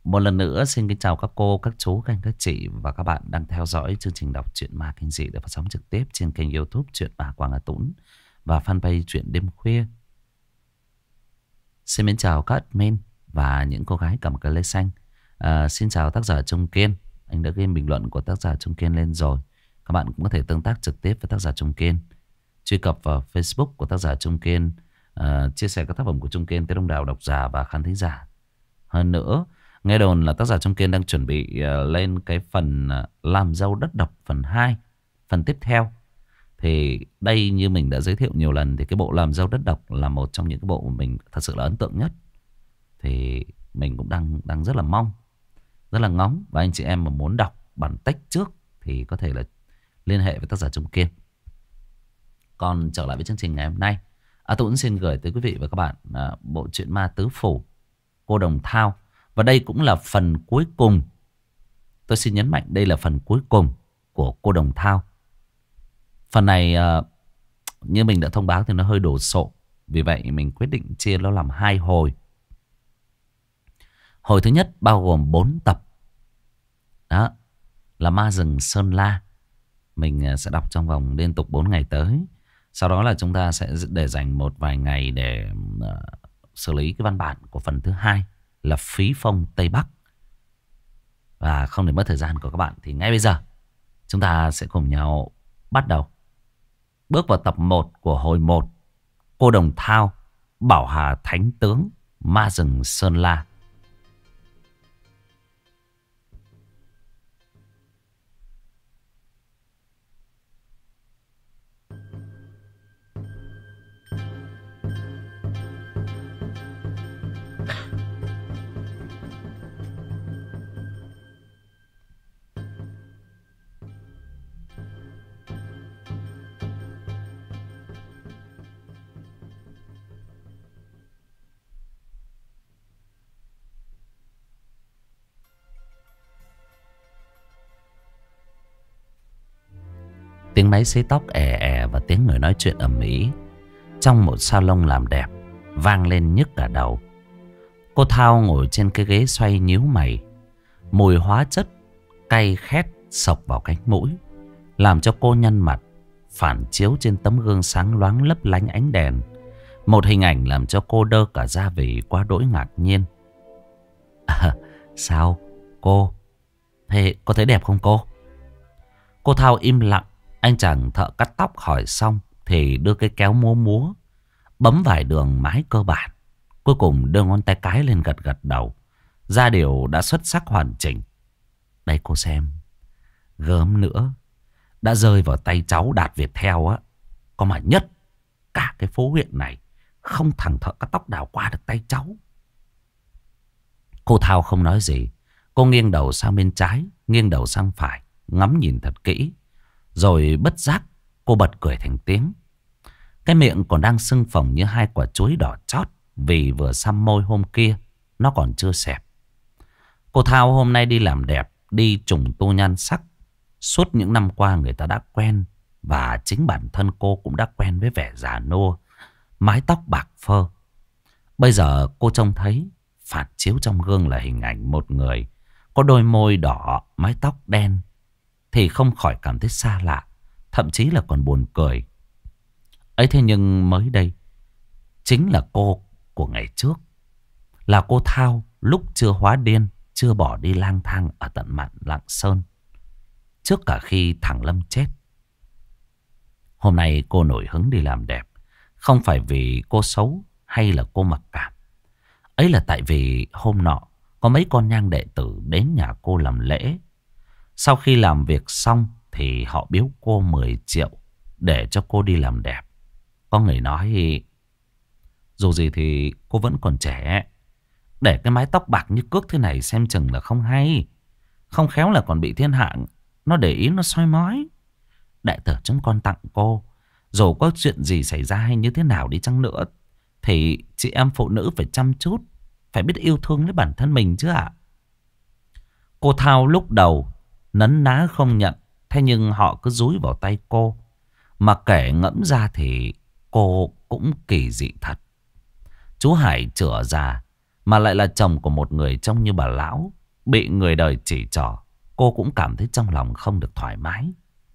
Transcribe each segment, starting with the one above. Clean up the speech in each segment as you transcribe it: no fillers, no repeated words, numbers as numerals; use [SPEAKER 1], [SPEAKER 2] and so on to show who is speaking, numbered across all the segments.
[SPEAKER 1] Một lần nữa xin kính chào các cô, các chú, các anh, các chị và các bạn đang theo dõi chương trình đọc truyện ma kinh dị được phát sóng trực tiếp trên kênh YouTube Truyện Ma Quảng Hà Tũng và fanpage Truyện Đêm Khuya. Xin mến chào các admin và những cô gái cầm cờ lê xanh. Xin chào tác giả Trung Kiên. Anh đã ghi bình luận của tác giả Trung Kiên lên rồi. Các bạn cũng có thể tương tác trực tiếp với tác giả Trung Kiên. Truy cập vào Facebook của tác giả Trung Kiên, chia sẻ các tác phẩm của Trung Kiên tới đông đảo độc giả và khán thính giả. Hơn nữa, nghe đồn là tác giả Trung Kiên đang chuẩn bị lên cái phần làm dâu đất độc phần 2, phần tiếp theo. Thì đây như mình đã giới thiệu nhiều lần thì cái bộ làm dâu đất độc là một trong những cái bộ mà mình thật sự là ấn tượng nhất. Thì mình cũng đang rất là mong, rất là ngóng. Và anh chị em mà muốn đọc bản text trước thì có thể là liên hệ với tác giả Trung Kiên. Còn trở lại với chương trình ngày hôm nay, Tuấn xin gửi tới quý vị và các bạn bộ truyện ma tứ phủ Cô Đồng Thao. Và đây cũng là phần cuối cùng. Tôi xin nhấn mạnh đây là phần cuối cùng của Cô Đồng Thao. Phần này như mình đã thông báo thì nó hơi đồ sộ. Vì vậy mình quyết định chia nó làm 2 hồi. Hồi thứ nhất bao gồm 4 tập. Đó là Ma Rừng Sơn La. Mình sẽ đọc trong vòng liên tục 4 ngày tới. Sau đó là chúng ta sẽ để dành một vài ngày để xử lý cái văn bản của phần thứ 2 là Phí Phong Tây Bắc. Và không để mất thời gian của các bạn thì ngay bây giờ chúng ta sẽ cùng nhau bắt đầu bước vào tập 1 của hồi 1 Cô Đồng Thao, Bảo Hà Thánh Tướng, Ma Rừng Sơn La. Tiếng máy xấy tóc è è và tiếng người nói chuyện ầm ĩ trong một salon làm đẹp vang lên nhức cả đầu. Cô Thao ngồi trên cái ghế xoay nhíu mày. Mùi hóa chất cay khét xộc vào cánh mũi, làm cho cô nhăn mặt, phản chiếu trên tấm gương sáng loáng lấp lánh ánh đèn. Một hình ảnh làm cho cô đơ cả da vì quá đỗi ngạc nhiên. Sao cô? Thế có thấy đẹp không cô? Cô Thao im lặng. Anh chàng thợ cắt tóc hỏi xong thì đưa cái kéo múa múa, bấm vài đường mái cơ bản. Cuối cùng đưa ngón tay cái lên gật gật đầu. Da điều đã xuất sắc hoàn chỉnh. Đây cô xem, gớm nữa, đã rơi vào tay cháu Đạt Việt Theo á. Có mà nhất cả cái phố huyện này không thằng thợ cắt tóc nào qua được tay cháu. Cô Thao không nói gì. Cô nghiêng đầu sang bên trái, nghiêng đầu sang phải, ngắm nhìn thật kỹ. Rồi bất giác cô bật cười thành tiếng. Cái miệng còn đang sưng phồng như 2 quả chuối đỏ chót vì vừa xăm môi hôm kia nó còn chưa xẹp. Cô Thao hôm nay đi làm đẹp, đi trùng tu nhan sắc. Suốt những năm qua người ta đã quen, và chính bản thân cô cũng đã quen với vẻ già nua, mái tóc bạc phơ. Bây giờ cô trông thấy phản chiếu trong gương là hình ảnh một người có đôi môi đỏ, mái tóc đen, thì không khỏi cảm thấy xa lạ, thậm chí là còn buồn cười. Ấy thế nhưng mới đây chính là cô của ngày trước, là cô Thao lúc chưa hóa điên, chưa bỏ đi lang thang ở tận mạn Lạng Sơn, trước cả khi thằng Lâm chết. Hôm nay cô nổi hứng đi làm đẹp, không phải vì cô xấu hay là cô mặc cảm. Ấy là tại vì hôm nọ có mấy con nhang đệ tử đến nhà cô làm lễ. Sau khi làm việc xong thì họ biếu cô 10 triệu để cho cô đi làm đẹp. Có người nói dù gì thì cô vẫn còn trẻ, để cái mái tóc bạc như cước thế này xem chừng là không hay. Không khéo là còn bị thiên hạ nó để ý, nó soi mói. Đệ tử chúng con tặng cô, dù có chuyện gì xảy ra hay như thế nào đi chăng nữa, thì chị em phụ nữ phải chăm chút, phải biết yêu thương lấy bản thân mình chứ ạ. Cô Thao lúc đầu nấn ná không nhận. Thế nhưng họ cứ dúi vào tay cô. Mà kể ngẫm ra thì cô cũng kỳ dị thật. Chú Hải chửa già mà lại là chồng của một người trông như bà lão, bị người đời chỉ trỏ, cô cũng cảm thấy trong lòng không được thoải mái.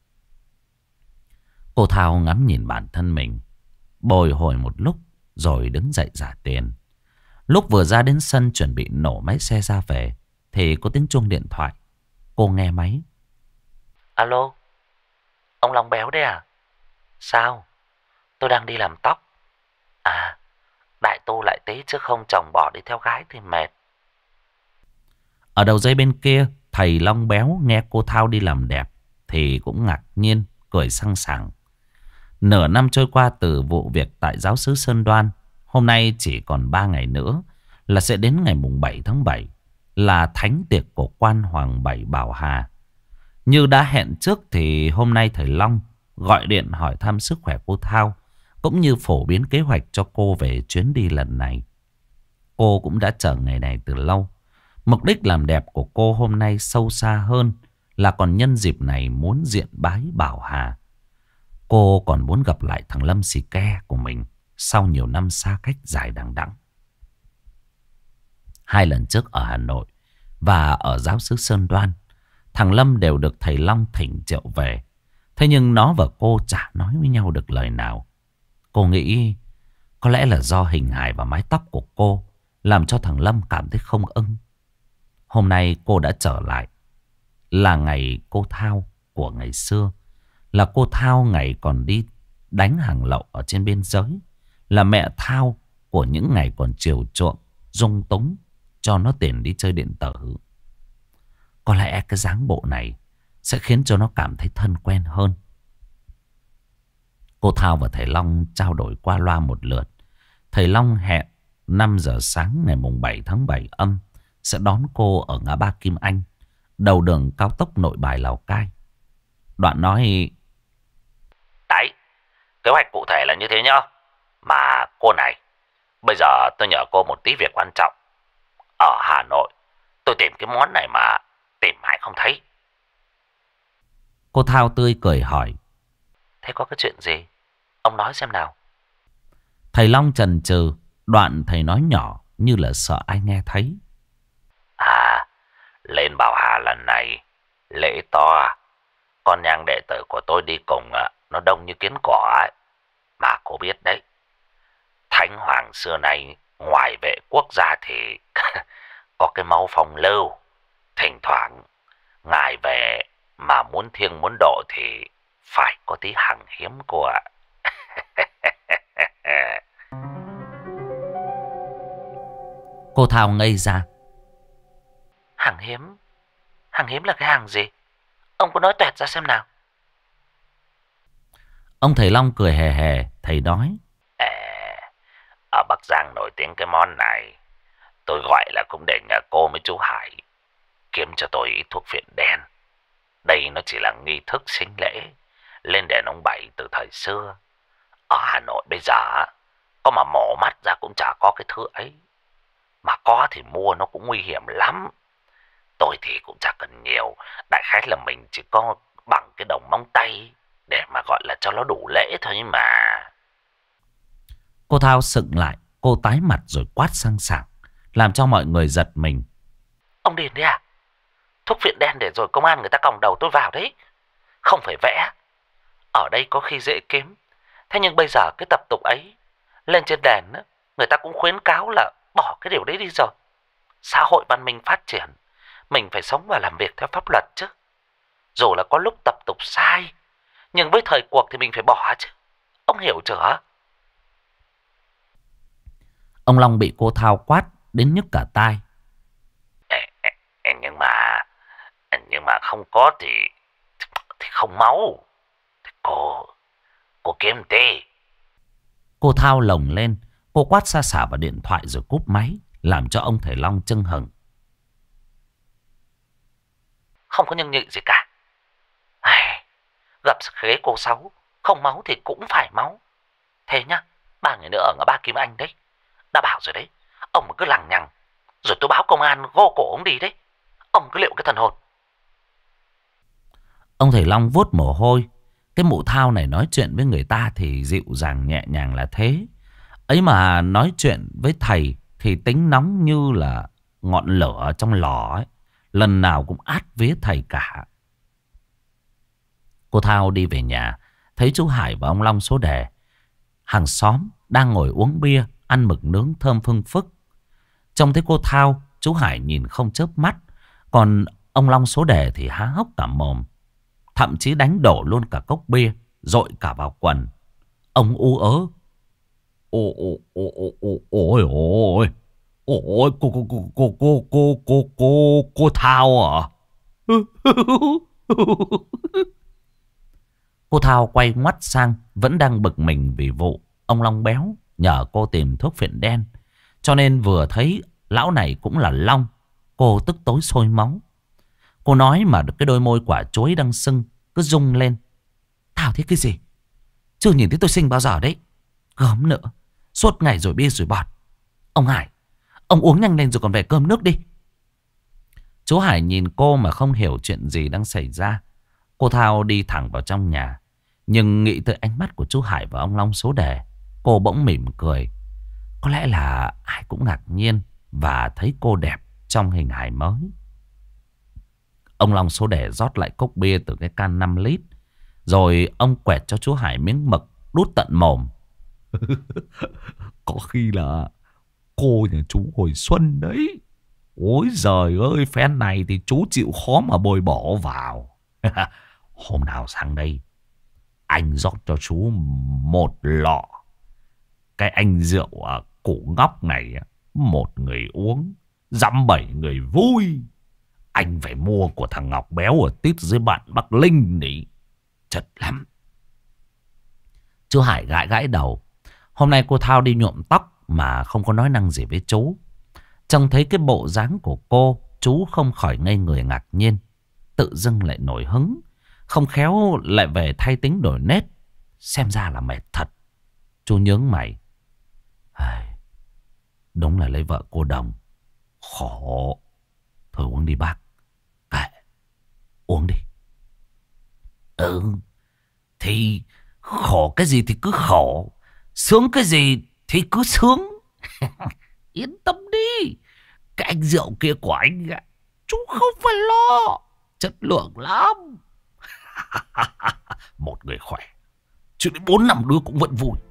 [SPEAKER 1] Cô Thao ngắm nhìn bản thân mình, bồi hồi một lúc rồi đứng dậy trả tiền. Lúc vừa ra đến sân chuẩn bị nổ máy xe ra về thì có tiếng chuông điện thoại. Cô nghe máy. Alo, ông Long Béo đấy à? Sao? Tôi đang đi làm tóc. À, đại tu lại tí chứ không chồng bỏ đi theo gái thì mệt. Ở đầu dây bên kia, thầy Long Béo nghe cô Thao đi làm đẹp thì cũng ngạc nhiên, cười săng sảng. Nửa năm trôi qua từ vụ việc tại giáo xứ Sơn Đoan, hôm nay chỉ còn 3 ngày nữa là sẽ đến ngày mùng 7 tháng 7 là thánh tiệc của quan Hoàng Bảy Bảo Hà. Như đã hẹn trước thì hôm nay thầy Long gọi điện hỏi thăm sức khỏe cô Thao, cũng như phổ biến kế hoạch cho cô về chuyến đi lần này. Cô cũng đã chờ ngày này từ lâu. Mục đích làm đẹp của cô hôm nay sâu xa hơn là còn nhân dịp này muốn diện bái Bảo Hà. Cô còn muốn gặp lại thằng Lâm xì ke của mình sau nhiều năm xa cách dài đằng đẵng. 2 lần trước ở Hà Nội và ở giáo xứ Sơn Đoan, thằng Lâm đều được thầy Long thỉnh triệu về. Thế nhưng nó và cô chả nói với nhau được lời nào. Cô nghĩ có lẽ là do hình hài và mái tóc của cô làm cho thằng Lâm cảm thấy không ưng. Hôm nay cô đã trở lại. Là ngày cô Thao của ngày xưa. Là cô Thao ngày còn đi đánh hàng lậu ở trên biên giới. Là mẹ Thao của những ngày còn chiều chuộng, dung túng cho nó tiền đi chơi điện tử. Có lẽ cái dáng bộ này sẽ khiến cho nó cảm thấy thân quen hơn. Cô Thao và thầy Long trao đổi qua loa một lượt. Thầy Long hẹn 5 giờ sáng ngày mùng 7 tháng 7 âm sẽ đón cô ở ngã ba Kim Anh, đầu đường cao tốc Nội Bài Lào Cai. Đoạn nói: Đấy, kế hoạch cụ thể là như thế nhá. Mà cô này, bây giờ tôi nhờ cô một tí việc quan trọng. Ở Hà Nội tôi tìm cái món này mà tìm mãi không thấy. Cô Thao tươi cười hỏi: Thế có cái chuyện gì? Ông nói xem nào. Thầy Long chần chừ. Đoạn thầy nói nhỏ như là sợ ai nghe thấy: À, lên Bảo Hà lần này lễ to. Con nhang đệ tử của tôi đi cùng nó đông như kiến cỏ ấy. Mà cô biết đấy, Thánh Hoàng xưa nay ngoài vệ quốc gia thì có cái máu phong lưu. Thỉnh thoảng ngài về mà muốn thiêng muốn độ thì phải có tí hàng hiếm cô ạ. Cô Thao ngây ra. Hàng hiếm? Hàng hiếm là cái hàng gì? Ông có nói toẹt ra xem nào. Ông thầy Long cười hề hề. Thầy nói: Ở Bắc Giang nổi tiếng cái món này. Tôi gọi là cũng để nhờ cô với chú Hải kiếm cho tôi ít thuốc phiện đen. Đây nó chỉ là nghi thức sính lễ lên đền ông Bảy từ thời xưa. Ở Hà Nội bây giờ có mà mổ mắt ra cũng chả có cái thứ ấy. Mà có thì mua nó cũng nguy hiểm lắm. Tôi thì cũng chả cần nhiều. Đại khái là mình chỉ có bằng cái đầu móng tay để mà gọi là cho nó đủ lễ thôi mà. Cô Thao sững lại. Cô tái mặt rồi quát sang sảng, làm cho mọi người giật mình. Ông điên đấy à? Thuốc phiện đen để rồi công an người ta còng đầu tôi vào đấy. Không phải vẽ. Ở đây có khi dễ kiếm. Thế nhưng bây giờ cái tập tục ấy lên trên đèn người ta cũng khuyến cáo là bỏ cái điều đấy đi rồi. Xã hội văn minh phát triển, mình phải sống và làm việc theo pháp luật chứ. Dù là có lúc tập tục sai, nhưng với thời cuộc thì mình phải bỏ chứ. Ông hiểu chưa? Ông Long bị cô Thao quát đến nhức cả tai. Nhưng mà không có thì không máu. Thì cô kiếm tí. Cô Thao lồng lên. Cô quát xa xả vào điện thoại rồi cúp máy, làm cho ông thầy Long chưng hửng. Không có nhân nhị gì cả. Gặp khế cô Sáu, không máu thì cũng phải máu. Thế nhá, 3 ngày nữa ở ngã ba Kim Anh đấy. Đã bảo rồi đấy, ông cứ lằng nhằng rồi tôi báo công an gô cổ ông đi đấy. Ông cứ liệu cái thần hồn. Ông thầy Long vuốt mồ hôi. Cái mụ Thao này nói chuyện với người ta thì dịu dàng nhẹ nhàng là thế. Ấy mà nói chuyện với thầy thì tính nóng như là ngọn lửa trong lò ấy. lần nào cũng át vía thầy cả. Cô Thao đi về nhà, thấy chú Hải và ông Long số đề hàng xóm đang ngồi uống bia, ăn mực nướng thơm phưng phức. Trông thấy cô Thao, chú Hải nhìn không chớp mắt, còn ông Long số đề thì há hốc cả mồm, thậm chí đánh đổ luôn cả cốc bia, dội cả vào quần. Ông u ớ: Ôi ôi, ôi cô Thao à? Cô Thao quay ngoắt sang, vẫn đang bực mình vì vụ ông Long béo nhờ cô tìm thuốc phiện đen. Cho nên vừa thấy lão này cũng là Long, cô tức tối sôi máu. Cô nói mà cái đôi môi quả chuối đang sưng cứ rung lên: Thao thấy cái gì? Chưa nhìn thấy tôi xinh bao giờ đấy. Gớm nữa, suốt ngày rồi bia rồi bọt. Ông Hải, ông uống nhanh lên rồi còn về cơm nước đi. Chú Hải nhìn cô mà không hiểu chuyện gì đang xảy ra. Cô Thao đi thẳng vào trong nhà, nhưng nghĩ tới ánh mắt của chú Hải và ông Long số đề, cô bỗng mỉm cười. Có lẽ là ai cũng ngạc nhiên và thấy cô đẹp trong hình hài mới. Ông Long số đề rót lại cốc bia từ cái can 5 lít, rồi ông quẹt cho chú Hải miếng mực đút tận mồm. Có khi là cô nhà chú hồi xuân đấy. Ôi giời ơi, phen này thì chú chịu khó mà bồi bỏ vào. Hôm nào sang đây, anh rót cho chú một lọ. Cái anh rượu củ ngóc này, một người uống, dăm bảy người vui. Anh phải mua của thằng Ngọc béo ở tít dưới bạn Bắc Linh đấy. Chật lắm. Chú Hải gãi gãi đầu. Hôm nay cô Thao đi nhuộm tóc mà không có nói năng gì với chú. Trông thấy cái bộ dáng của cô, chú không khỏi ngây người ngạc nhiên. Tự dưng lại nổi hứng, không khéo lại về thay tính đổi nết. Xem ra là mệt thật. Chú nhướng mày: Đúng là lấy vợ cô đồng, khổ. Thôi uống đi bác. Kệ, uống đi. Thì khổ cái gì thì cứ khổ, sướng cái gì thì cứ sướng. Yên tâm đi, cái anh rượu kia của anh chú không phải lo, chất lượng lắm. Một người khỏe, chứ đến 4-5 đứa cũng vẫn vui.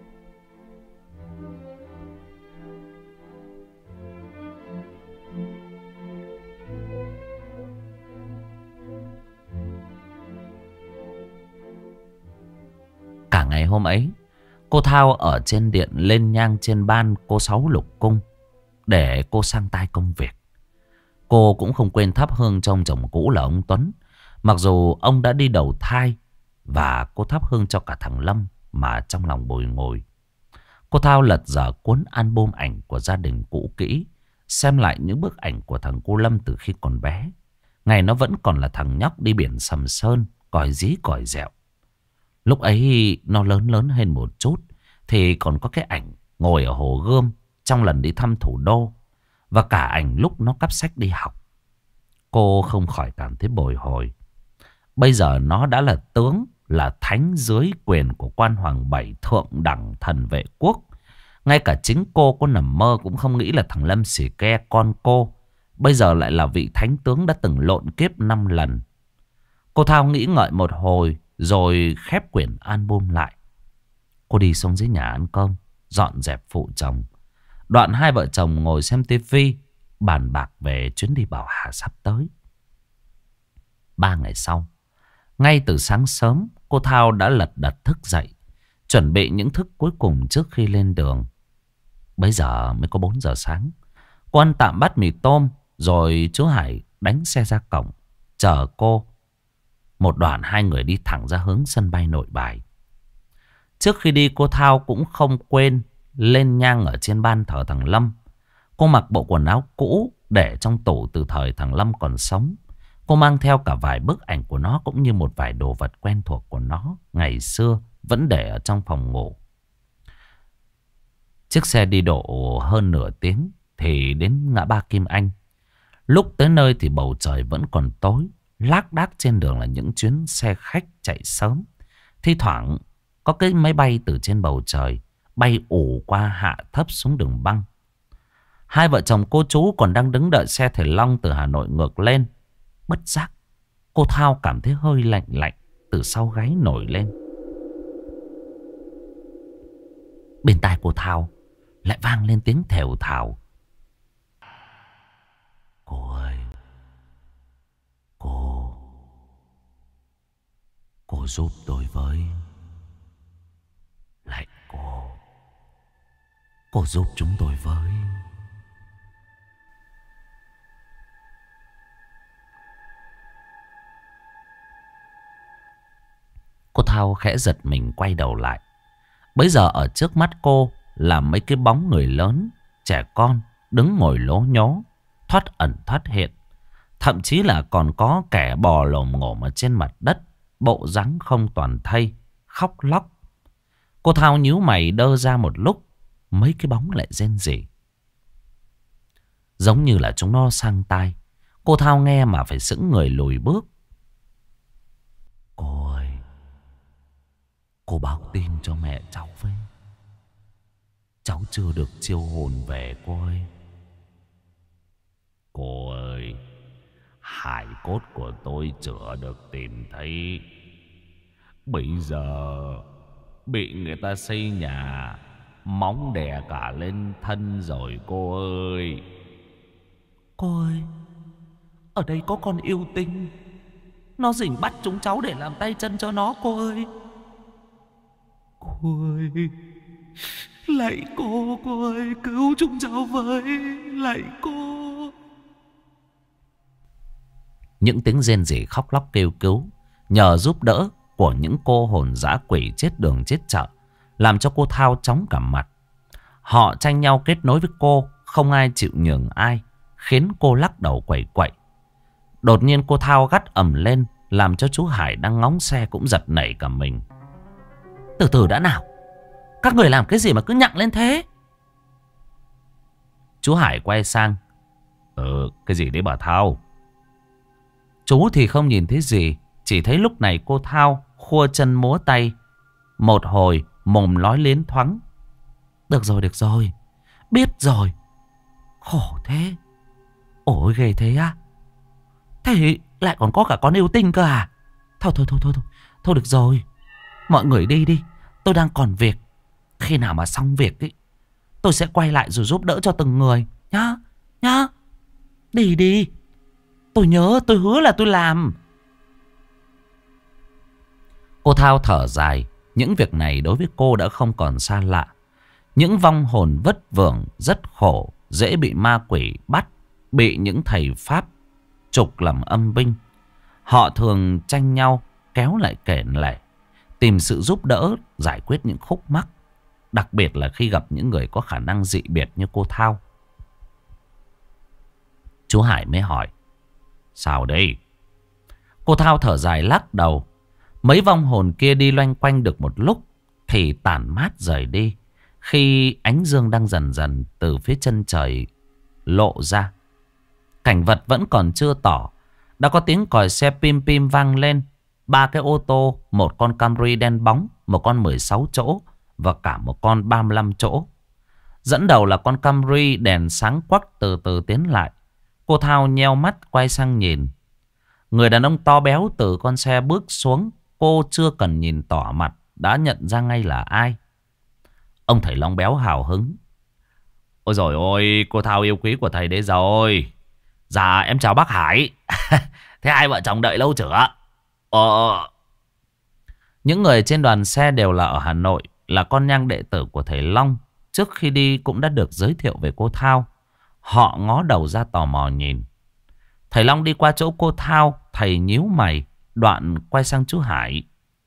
[SPEAKER 1] Cả ngày hôm ấy, cô Thao ở trên điện lên nhang trên ban cô Sáu Lục Cung để cô sang tay công việc. Cô cũng không quên thắp hương cho ông chồng cũ là ông Tuấn, mặc dù ông đã đi đầu thai. Và cô thắp hương cho cả thằng Lâm mà trong lòng bồi ngồi. Cô Thao lật dở cuốn album ảnh của gia đình cũ kỹ, xem lại những bức ảnh của thằng cô Lâm từ khi còn bé. Ngày nó vẫn còn là thằng nhóc đi biển Sầm Sơn, còi dí còi dẹo. Lúc ấy nó lớn lớn hơn một chút, thì còn có cái ảnh ngồi ở Hồ Gươm trong lần đi thăm thủ đô, và cả ảnh lúc nó cắp sách đi học. Cô không khỏi cảm thấy bồi hồi. Bây giờ nó đã là tướng, là thánh dưới quyền của quan hoàng bảy thượng đẳng thần vệ quốc. Ngay cả chính cô có nằm mơ cũng không nghĩ là thằng Lâm Xì Ke con cô bây giờ lại là vị thánh tướng đã từng lộn kiếp 5 lần. Cô Thao nghĩ ngợi một hồi rồi khép quyển album lại. Cô đi xuống dưới nhà ăn cơm, dọn dẹp phụ chồng. Đoạn hai vợ chồng ngồi xem tivi, bàn bạc về chuyến đi Bảo Hà sắp tới. 3 ngày sau, ngay từ sáng sớm, cô Thao đã lật đật thức dậy, chuẩn bị những thức cuối cùng trước khi lên đường. Bây giờ mới có 4 giờ sáng. Cô ăn tạm bát mì tôm, rồi chú Hải đánh xe ra cổng, chờ cô. Một đoạn hai người đi thẳng ra hướng sân bay Nội Bài. Trước khi đi, cô Thao cũng không quên lên nhang ở trên ban thờ thằng Lâm. Cô mặc bộ quần áo cũ để trong tủ từ thời thằng Lâm còn sống. Cô mang theo cả vài bức ảnh của nó, cũng như một vài đồ vật quen thuộc của nó ngày xưa vẫn để ở trong phòng ngủ. Chiếc xe đi độ hơn nửa tiếng thì đến ngã ba Kim Anh. Lúc tới nơi thì bầu trời vẫn còn tối. Lác đác trên đường là những chuyến xe khách chạy sớm. Thi thoảng có cái máy bay từ trên bầu trời bay ù qua hạ thấp xuống đường băng. Hai vợ chồng cô chú còn đang đứng đợi xe thầy Long từ Hà Nội ngược lên. Bất giác cô Thao cảm thấy hơi lạnh lạnh từ sau gáy nổi lên. Bên tai cô Thao lại vang lên tiếng thều thào. Cô ơi, cô giúp tôi với. Lạy cô giúp chúng tôi với. Cô Thao khẽ giật mình quay đầu lại. Bấy giờ ở trước mắt cô là mấy cái bóng người lớn, trẻ con đứng ngồi lố nhố, thoát ẩn thoát hiện. Thậm chí là còn có kẻ bò lồm ngổm ở trên mặt đất, bộ dáng không toàn thây, khóc lóc. Cô Thao nhíu mày đơ ra một lúc, mấy cái bóng lại rên rỉ. Giống như là chúng nó sang tai. Cô Thao nghe mà phải sững người lùi bước. Cô ơi, cô báo tin cho mẹ cháu với. Cháu chưa được chiêu hồn về cô ơi. Cô ơi, hài cốt của tôi chưa được tìm thấy. Bây giờ bị người ta xây nhà, móng đè cả lên thân rồi cô ơi. Cô ơi, ở đây có con yêu tinh, nó rình bắt chúng cháu để làm tay chân cho nó cô ơi. Cô ơi, lạy cô ơi, cứu chúng cháu với, lạy cô. Những tiếng rên rỉ khóc lóc kêu cứu, nhờ giúp đỡ của những cô hồn dã quỷ chết đường chết chợ, làm cho cô Thao chóng cả mặt. Họ tranh nhau kết nối với cô, không ai chịu nhường ai, khiến cô lắc đầu quẩy quậy. Đột nhiên cô Thao gắt ầm lên, làm cho chú Hải đang ngóng xe cũng giật nảy cả mình. Từ từ đã nào, các người làm cái gì mà cứ nhặng lên thế? Chú Hải quay sang. Cái gì đấy bà Thao? Chú thì không nhìn thấy gì, chỉ thấy lúc này cô Thao khua chân múa tay, một hồi mồm nói liến thoáng. Được rồi, biết rồi. Khổ thế. Ôi ghê thế á. Thế lại còn có cả con yêu tinh cơ à? Thôi được rồi, mọi người đi đi, tôi đang còn việc. Khi nào mà xong việc ấy, tôi sẽ quay lại rồi giúp đỡ cho từng người nhá. Đi. Tôi nhớ, tôi hứa là tôi làm. Cô Thao thở dài. Những việc này đối với cô đã không còn xa lạ. Những vong hồn vất vưởng rất khổ, dễ bị ma quỷ bắt, bị những thầy pháp trục làm âm binh. Họ thường tranh nhau kéo lại kẻn lẻ, tìm sự giúp đỡ giải quyết những khúc mắc, đặc biệt là khi gặp những người có khả năng dị biệt như cô Thao. Chú Hải mới hỏi. Sao đây? Cô Thao thở dài lắc đầu. Mấy vong hồn kia đi loanh quanh được một lúc thì tản mát rời đi, khi ánh dương đang dần dần từ phía chân trời lộ ra. Cảnh vật vẫn còn chưa tỏ, đã có tiếng còi xe pim pim vang lên. 3 cái ô tô, một con Camry đen bóng, một con 16 chỗ và cả một con 35 chỗ. Dẫn đầu là con Camry đèn sáng quắc từ từ tiến lại. Cô Thao nheo mắt quay sang nhìn. Người đàn ông to béo từ con xe bước xuống. Cô chưa cần nhìn tỏ mặt đã nhận ra ngay là ai. Ông thầy Long béo hào hứng. Ôi dồi ôi, cô Thao yêu quý của thầy đấy rồi. Dạ em chào bác Hải. Thế hai vợ chồng đợi lâu chưa? Những người trên đoàn xe đều là ở Hà Nội, là con nhang đệ tử của thầy Long. Trước khi đi cũng đã được giới thiệu về cô Thao. Họ ngó đầu ra tò mò nhìn. Thầy Long đi qua chỗ cô Thao, thầy nhíu mày, đoạn quay sang chú Hải.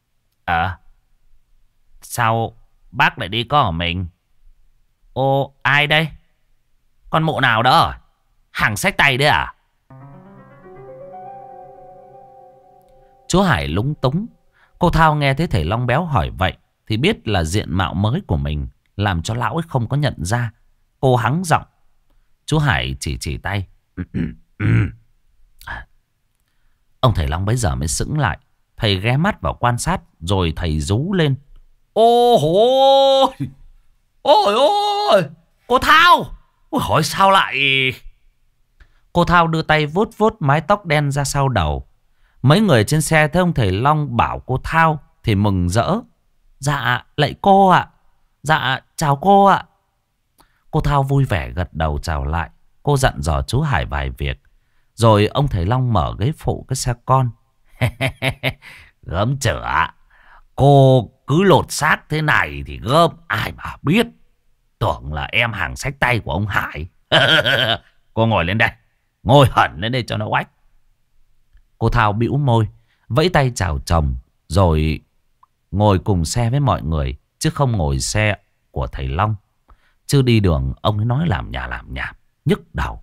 [SPEAKER 1] Sao bác lại đi có ở mình? Ô, ai đây? Con mụ nào đó? Hàng xách tay đấy à? Chú Hải lúng túng. Cô Thao nghe thấy thầy Long béo hỏi vậy thì biết là diện mạo mới của mình, làm cho lão ấy không có nhận ra. Cô hắng giọng. Chú Hải chỉ tay. Ông thầy Long bấy giờ mới sững lại. Thầy ghé mắt vào quan sát, rồi thầy rú lên. Ôi ôi, cô Thao, Ôi hỏi sao lại... Cô Thao đưa tay vuốt vuốt mái tóc đen ra sau đầu. Mấy người trên xe thấy ông thầy Long bảo cô Thao thì mừng rỡ. Dạ lạy cô ạ. Dạ chào cô ạ. Cô Thao vui vẻ gật đầu chào lại. Cô dặn dò chú Hải vài việc. Rồi ông thầy Long mở ghế phụ cái xe con. Gớm chửa. Cô cứ lột xác thế này thì gớm ai mà biết. Tưởng là em hàng xách tay của ông Hải. Cô ngồi lên đây. Ngồi hẳn lên đây cho nó oách. Cô Thao bĩu môi, vẫy tay chào chồng, rồi ngồi cùng xe với mọi người, chứ không ngồi xe của thầy Long. Chứ đi đường ông ấy nói làm nhảm, nhức đầu.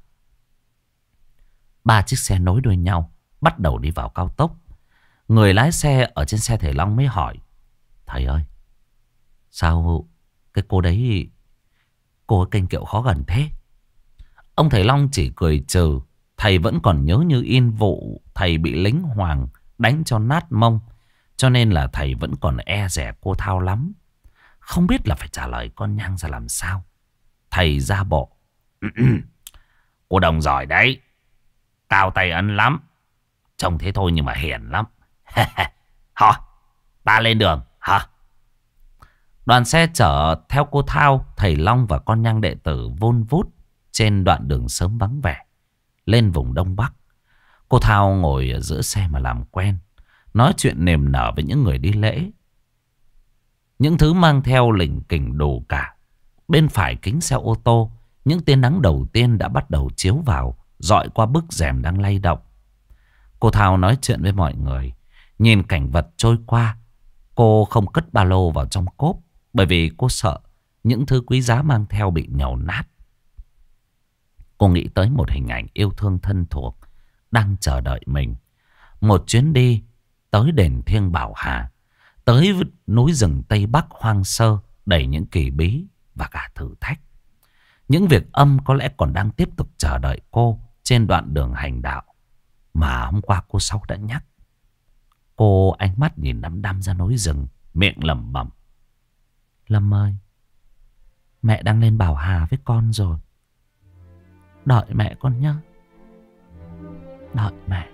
[SPEAKER 1] 3 chiếc xe nối đuôi nhau, bắt đầu đi vào cao tốc. Người lái xe ở trên xe thầy Long mới hỏi: thầy ơi, sao cái cô đấy, cô ấy kênh kiệu khó gần thế? Ông thầy Long chỉ cười trừ. Thầy vẫn còn nhớ như in vụ thầy bị lính Hoàng đánh cho nát mông. Cho nên là thầy vẫn còn e dè cô Thao lắm. Không biết là phải trả lời con nhang ra làm sao. Thầy ra bộ: cô Đồng giỏi đấy, cao tay ân lắm. Trông thế thôi nhưng mà hiền lắm. Thôi ta lên đường hả? Đoàn xe chở theo cô Thao, thầy Long và con nhang đệ tử vun vút trên đoạn đường sớm vắng vẻ lên vùng Đông Bắc. Cô Thao ngồi ở giữa xe mà làm quen, nói chuyện niềm nở với những người đi lễ. Những thứ mang theo lỉnh kỉnh đủ cả. Bên phải kính xe ô tô, những tia nắng đầu tiên đã bắt đầu chiếu vào, rọi qua bức rèm đang lay động. Cô Thao nói chuyện với mọi người, nhìn cảnh vật trôi qua. Cô không cất ba lô vào trong cốp, bởi vì cô sợ những thứ quý giá mang theo bị nhàu nát. Cô nghĩ tới một hình ảnh yêu thương thân thuộc đang chờ đợi mình. Một chuyến đi tới đền thiêng Bảo Hà, tới núi rừng Tây Bắc hoang sơ đầy những kỳ bí và cả thử thách. Những việc âm có lẽ còn đang tiếp tục chờ đợi cô trên đoạn đường hành đạo mà hôm qua cô Sáu đã nhắc. Cô ánh mắt nhìn đăm đăm ra núi rừng, miệng lẩm bẩm: Lâm ơi, mẹ đang lên Bảo Hà với con rồi. Đợi mẹ con nhé. Đợi mẹ.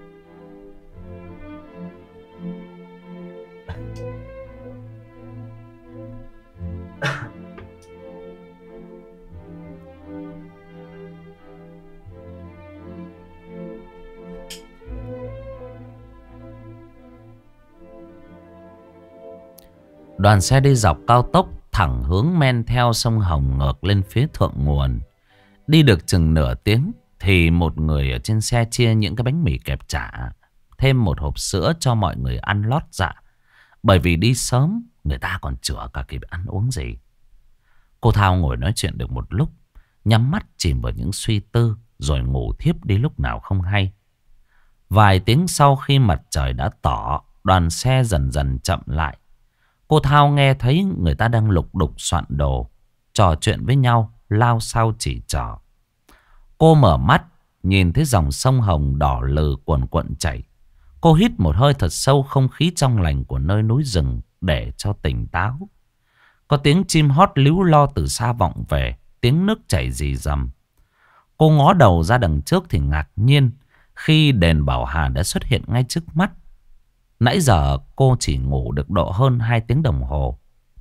[SPEAKER 1] Đoàn xe đi dọc cao tốc thẳng hướng men theo sông Hồng ngược lên phía thượng nguồn. Đi được chừng nửa tiếng thì một người ở trên xe chia những cái bánh mì kẹp chả, thêm một hộp sữa cho mọi người ăn lót dạ. Bởi vì đi sớm, người ta còn chưa cả kịp ăn uống gì. Cô Thao ngồi nói chuyện được một lúc, nhắm mắt chìm vào những suy tư, rồi ngủ thiếp đi lúc nào không hay. Vài tiếng sau khi mặt trời đã tỏ, đoàn xe dần dần chậm lại. Cô Thao nghe thấy người ta đang lục đục soạn đồ, trò chuyện với nhau, lao sao chỉ trò. Cô mở mắt, nhìn thấy dòng sông Hồng đỏ lừ cuồn cuộn chảy. Cô hít một hơi thật sâu không khí trong lành của nơi núi rừng để cho tỉnh táo. Có tiếng chim hót líu lo từ xa vọng về, tiếng nước chảy rì rầm. Cô ngó đầu ra đằng trước thì ngạc nhiên khi đền Bảo Hà đã xuất hiện ngay trước mắt. Nãy giờ cô chỉ ngủ được độ hơn 2 tiếng đồng hồ.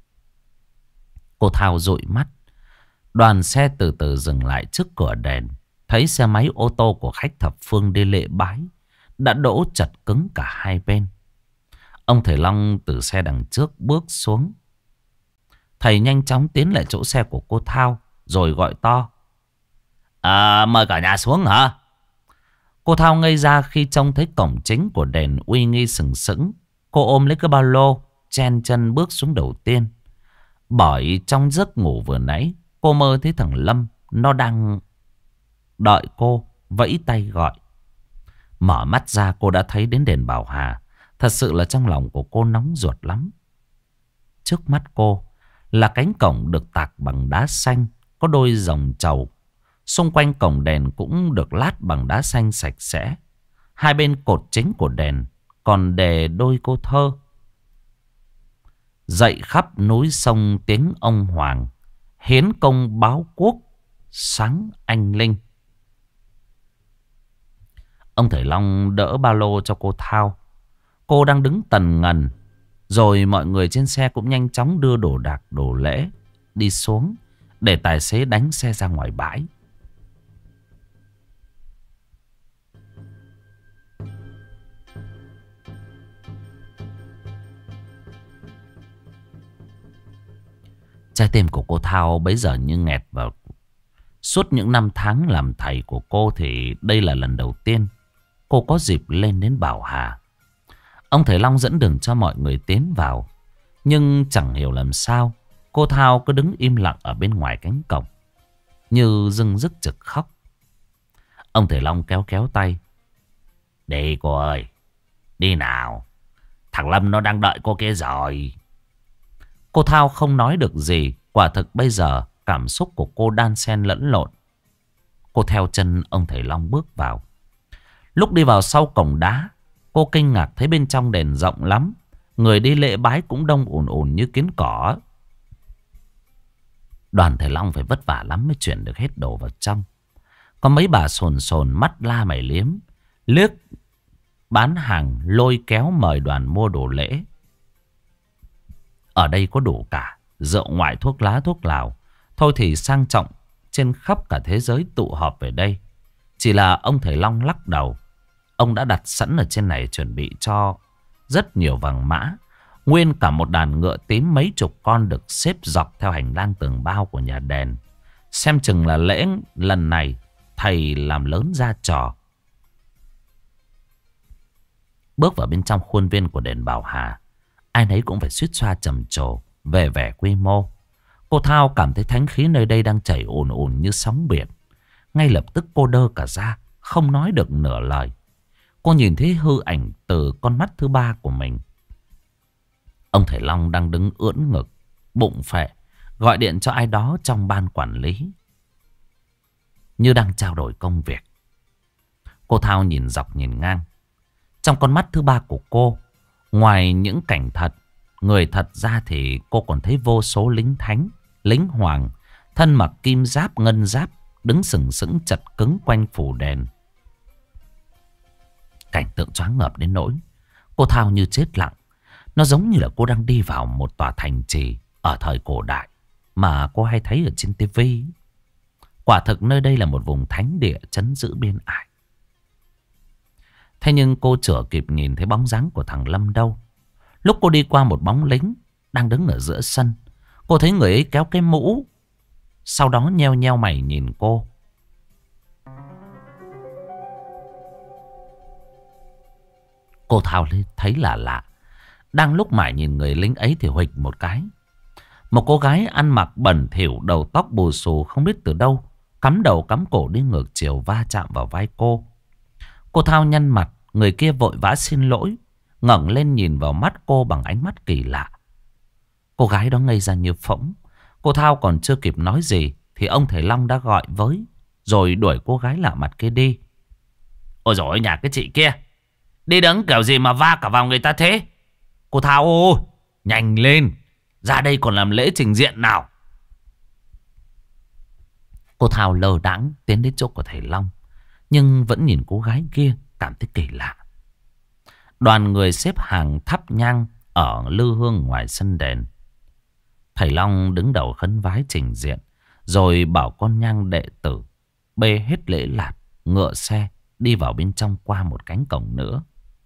[SPEAKER 1] Cô Thao dụi mắt. Đoàn xe từ từ dừng lại trước cửa đền. Thấy xe máy ô tô của khách thập phương đi lễ bái đã đỗ chật cứng cả hai bên. Ông thầy Long từ xe đằng trước bước xuống. Thầy nhanh chóng tiến lại chỗ xe của cô Thao, rồi gọi to: mời cả nhà xuống hả? Cô Thao ngây ra khi trông thấy cổng chính của đền uy nghi sừng sững. Cô ôm lấy cái ba lô, chen chân bước xuống đầu tiên. Bởi trong giấc ngủ vừa nãy, cô mơ thấy thằng Lâm, nó đang đợi cô, vẫy tay gọi. Mở mắt ra cô đã thấy đến đền Bảo Hà. Thật sự là trong lòng của cô nóng ruột lắm. Trước mắt cô là cánh cổng được tạc bằng đá xanh, có đôi dòng trầu. Xung quanh cổng đền cũng được lát bằng đá xanh sạch sẽ. Hai bên cột chính của đền còn đề đôi câu thơ: dậy khắp núi sông tiếng ông Hoàng, hiến công báo quốc, sáng anh linh. Ông Thầy Long đỡ ba lô cho cô Thao. Cô đang đứng tần ngần. Rồi mọi người trên xe cũng nhanh chóng đưa đồ đạc đồ lễ đi xuống để tài xế đánh xe ra ngoài bãi. Trái tim của cô Thao bấy giờ như nghẹt vào. Suốt những năm tháng làm thầy của cô thì đây là lần đầu tiên cô có dịp lên đến Bảo Hà. Ông Thầy Long dẫn đường cho mọi người tiến vào. Nhưng chẳng hiểu làm sao cô Thao cứ đứng im lặng ở bên ngoài cánh cổng, như dưng dứt trực khóc. Ông Thầy Long kéo kéo tay. Đi cô ơi, đi nào. Thằng Lâm nó đang đợi cô kia rồi. Cô Thao không nói được gì. Quả thực bây giờ cảm xúc của cô đan xen lẫn lộn. Cô theo chân ông Thầy Long bước vào. Lúc đi vào sau cổng đá, cô kinh ngạc thấy bên trong đền rộng lắm. Người đi lễ bái cũng đông ùn ùn như kiến cỏ. Đoàn Thầy Long phải vất vả lắm mới chuyển được hết đồ vào trong. Có mấy bà sồn sồn mắt la mày liếm, liếc bán hàng lôi kéo mời đoàn mua đồ lễ. Ở đây có đủ cả rượu ngoại, thuốc lá, thuốc lào. Thôi thì sang trọng trên khắp cả thế giới tụ họp về đây. Chỉ là ông Thầy Long lắc đầu. Ông đã đặt sẵn ở trên này chuẩn bị cho rất nhiều vàng mã. Nguyên cả một đàn ngựa tím mấy chục con được xếp dọc theo hành lang tường bao của nhà đền. Xem chừng là lễ lần này thầy làm lớn ra trò. Bước vào bên trong khuôn viên của đền Bảo Hà, ai nấy cũng phải suýt xoa trầm trồ về vẻ quy mô. Cô Thao cảm thấy thánh khí nơi đây đang chảy ồn ồn như sóng biển. Ngay lập tức cô đơ cả ra, không nói được nửa lời. Cô nhìn thấy hư ảnh từ con mắt thứ ba của mình. Ông Thầy Long đang đứng ưỡn ngực, bụng phệ, gọi điện cho ai đó trong ban quản lý, như đang trao đổi công việc. Cô Thao nhìn dọc nhìn ngang. Trong con mắt thứ ba của cô, ngoài những cảnh thật, người thật ra thì cô còn thấy vô số lính thánh, lính hoàng, thân mặc kim giáp, ngân giáp, đứng sừng sững chật cứng quanh phủ đền. Cảnh tượng choáng ngợp đến nỗi cô Thao như chết lặng. Nó giống như là cô đang đi vào một tòa thành trì ở thời cổ đại mà cô hay thấy ở trên tivi. Quả thực nơi đây là một vùng thánh địa trấn giữ biên ải. Thế nhưng cô chưa kịp nhìn thấy bóng dáng của thằng Lâm đâu. Lúc cô đi qua một bóng lính đang đứng ở giữa sân, cô thấy người ấy kéo cái mũ, sau đó nheo nheo mày nhìn cô. Cô Thao thấy là lạ. Đang lúc mải nhìn người lính ấy thì huỵch một cái, một cô gái ăn mặc bẩn thỉu, đầu tóc bù xù không biết từ đâu, cắm đầu cắm cổ đi ngược chiều va chạm vào vai cô. Cô Thao nhăn mặt, người kia vội vã xin lỗi, ngẩng lên nhìn vào mắt cô bằng ánh mắt kỳ lạ. Cô gái đó ngây ra như phỗng. Cô Thao còn chưa kịp nói gì thì ông Thầy Long đã gọi với, rồi đuổi cô gái lạ mặt kia đi. Ôi dồi ôi, nhà cái chị kia, đi đứng kiểu gì mà va cả vào người ta thế? Cô Thao ơi, nhanh lên, ra đây còn làm lễ trình diện nào. Cô Thao lờ đãng tiến đến chỗ của thầy Long, nhưng vẫn nhìn cô gái kia cảm thấy kỳ lạ. Đoàn người xếp hàng thắp nhang ở lư hương ngoài sân đền. Thầy Long đứng đầu khấn vái trình diện, rồi bảo con nhang đệ tử bê hết lễ lạt, ngựa xe đi vào bên trong qua một cánh cổng nữa.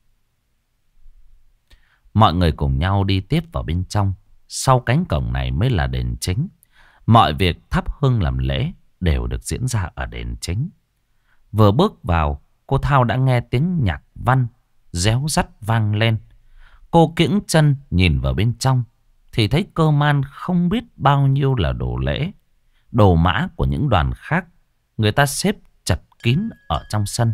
[SPEAKER 1] Mọi người cùng nhau đi tiếp vào bên trong. Sau cánh cổng này mới là đền chính. Mọi việc thắp hương làm lễ đều được diễn ra ở đền chính. Vừa bước vào, cô Thao đã nghe tiếng nhạc văn réo rắt vang lên. Cô kiễng chân nhìn vào bên trong thì thấy cơ man không biết bao nhiêu là đồ lễ, đồ mã của những đoàn khác. Người ta xếp chật kín ở trong sân.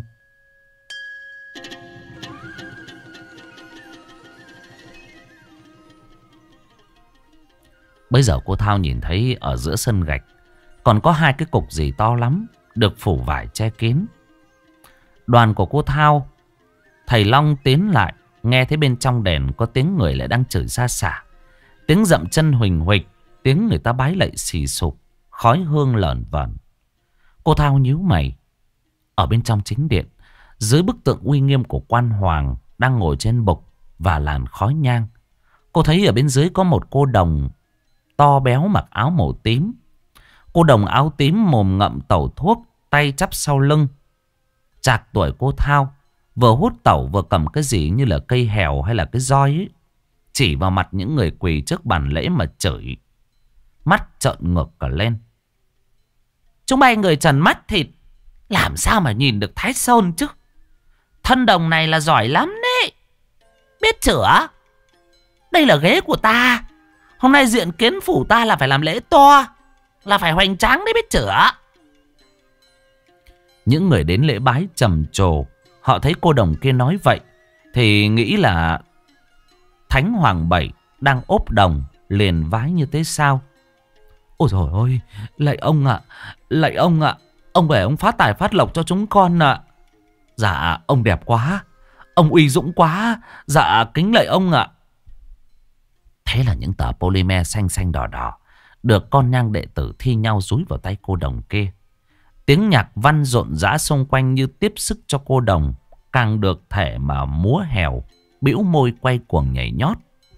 [SPEAKER 1] Bây giờ cô Thao nhìn thấy ở giữa sân gạch còn có hai cái cục gì to lắm, được phủ vải che kín. Đoàn của cô Thao, thầy Long tiến lại, nghe thấy bên trong đền có tiếng người lại đang chửi xa xả, tiếng dậm chân huỳnh huỳnh, tiếng người ta bái lạy xì sụp, khói hương lởn vởn. Cô Thao nhíu mày. Ở bên trong chính điện, dưới bức tượng uy nghiêm của quan hoàng đang ngồi trên bục và làn khói nhang, cô thấy ở bên dưới có một cô đồng to béo mặc áo màu tím. Cô đồng áo tím mồm ngậm tẩu thuốc, tay chắp sau lưng. Trạc tuổi cô Thao, vừa hút tẩu vừa cầm cái gì như là cây hèo hay là cái roi ấy, chỉ vào mặt những người quỳ trước bàn lễ mà chửi. Mắt trợn ngược cả lên. Chúng bay người trần mắt thịt, làm sao mà nhìn được Thái Sơn chứ? Thân đồng này là giỏi lắm đấy. Biết chữa. Đây là ghế của ta. Hôm nay diện kiến phủ ta là phải làm lễ to, là phải hoành tráng đấy, biết chữa. Những người đến lễ bái trầm trồ. Họ thấy cô đồng kia nói vậy thì nghĩ là Thánh Hoàng Bảy đang ốp đồng, liền vái như thế sao. Ôi trời ơi, lạy ông ạ, lạy ông ạ, ông về ông phát tài phát lộc cho chúng con ạ. Dạ, ông đẹp quá, ông uy dũng quá, dạ kính lạy ông ạ. Thế là những tờ polymer xanh xanh đỏ đỏ được con nhang đệ tử thi nhau dúi vào tay cô đồng kia. Tiếng nhạc văn rộn rã xung quanh như tiếp sức cho cô đồng càng được thể mà múa hèo, bĩu môi quay cuồng nhảy nhót.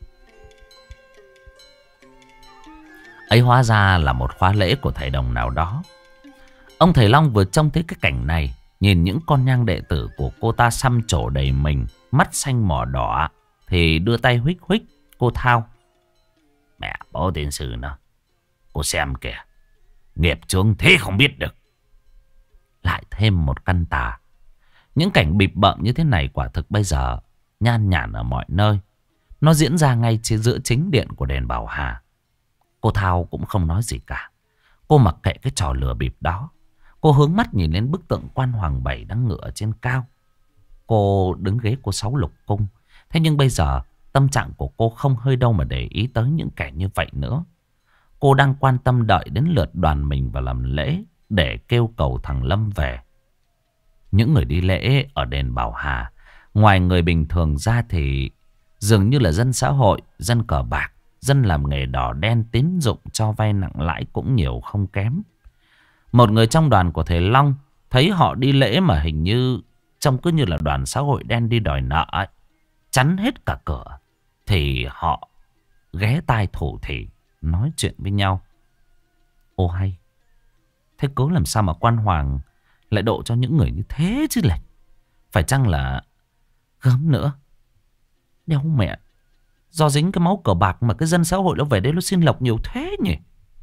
[SPEAKER 1] Ấy hóa ra là một khóa lễ của thầy đồng nào đó. Ông thầy Long vừa trông thấy cái cảnh này, nhìn những con nhang đệ tử của cô ta xăm trổ đầy mình, mắt xanh mỏ đỏ, thì đưa tay huých huých cô Thao. Mẹ bố tiên sư nó, cô xem kìa, nghiệp chướng thế không biết được. Lại thêm một căn tà. Những cảnh bịp bợm như thế này quả thực bây giờ nhan nhản ở mọi nơi. Nó diễn ra ngay giữa chính điện của đền Bảo Hà. Cô Thao cũng không nói gì cả. Cô mặc kệ cái trò lừa bịp đó. Cô hướng mắt nhìn lên bức tượng quan hoàng bảy đang ngựa trên cao. Cô đứng ghế của Sáu Lục Cung. Thế nhưng bây giờ tâm trạng của cô không hơi đâu mà để ý tới những kẻ như vậy nữa. Cô đang quan tâm đợi đến lượt đoàn mình vào làm lễ để kêu cầu thằng Lâm về. Những người đi lễ ở đền Bảo Hà, ngoài người bình thường ra thì dường như là dân xã hội, dân cờ bạc, dân làm nghề đỏ đen, tín dụng cho vay nặng lãi cũng nhiều không kém. Một người trong đoàn của thầy Long thấy họ đi lễ mà hình như trông cứ như là đoàn xã hội đen đi đòi nợ ấy, chắn hết cả cửa, thì họ ghé tai thủ thỉ nói chuyện với nhau. Ô hay, thế cớ làm sao mà quan hoàng lại độ cho những người như thế chứ lệch? Phải chăng là gớm nữa? Đéo mẹ, do dính cái máu cờ bạc mà cái dân xã hội nó về đây nó xin lộc nhiều thế nhỉ?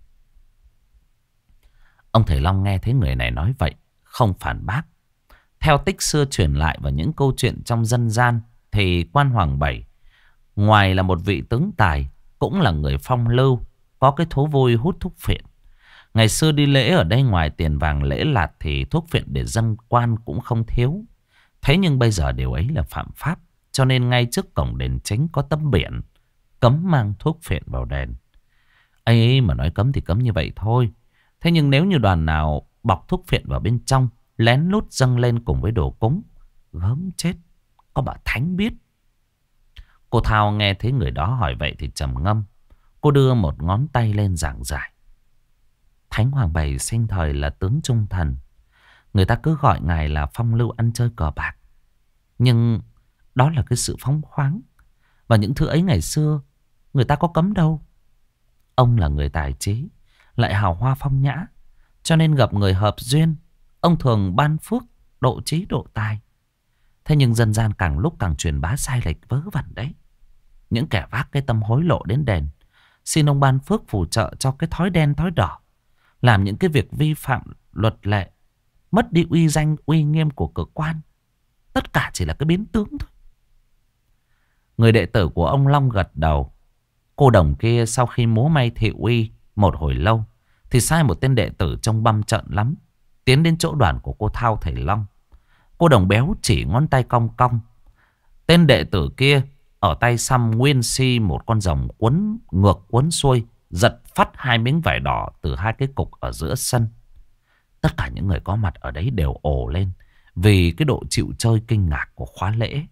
[SPEAKER 1] Ông thầy Long nghe thấy người này nói vậy, không phản bác. Theo tích xưa truyền lại và những câu chuyện trong dân gian, thì quan hoàng bảy ngoài là một vị tướng tài, cũng là người phong lưu, có cái thú vui hút thuốc phiện. Ngày xưa đi lễ ở đây ngoài tiền vàng lễ lạt thì thuốc phiện để dâng quan cũng không thiếu. Thế nhưng bây giờ điều ấy là phạm pháp, cho nên ngay trước cổng đền chính có tấm biển cấm mang thuốc phiện vào đền. Ấy mà nói cấm thì cấm như vậy thôi. Thế nhưng nếu như đoàn nào bọc thuốc phiện vào bên trong, lén lút dâng lên cùng với đồ cúng, gớm chết, có bà thánh biết. Cô Thao nghe thấy người đó hỏi vậy thì trầm ngâm. Cô đưa một ngón tay lên giảng giải. Thánh Hoàng Bảy sinh thời là tướng trung thần. Người ta cứ gọi ngài là phong lưu ăn chơi cờ bạc. Nhưng đó là cái sự phóng khoáng. Và những thứ ấy ngày xưa người ta có cấm đâu. Ông là người tài trí, lại hào hoa phong nhã, cho nên gặp người hợp duyên, ông thường ban phước độ trí độ tài. Thế nhưng dân gian càng lúc càng truyền bá sai lệch vớ vẩn đấy. Những kẻ vác cái tâm hối lộ đến đền, xin ông ban phước phù trợ cho cái thói đen thói đỏ, làm những cái việc vi phạm luật lệ, mất đi uy danh uy nghiêm của cơ quan. Tất cả chỉ là cái biến tướng thôi. Người đệ tử của ông Long gật đầu. Cô đồng kia sau khi múa may thị uy một hồi lâu thì sai một tên đệ tử trông băm trợn lắm tiến đến chỗ đoàn của cô Thao thầy Long. Cô đồng béo chỉ ngón tay cong cong. Tên đệ tử kia ở tay xăm nguyên si một con rồng quấn ngược quấn xuôi, giật phắt hai miếng vải đỏ từ hai cái cục ở giữa sân. Tất cả những người có mặt ở đấy đều ồ lên vì cái độ chịu chơi kinh ngạc của khóa lễ.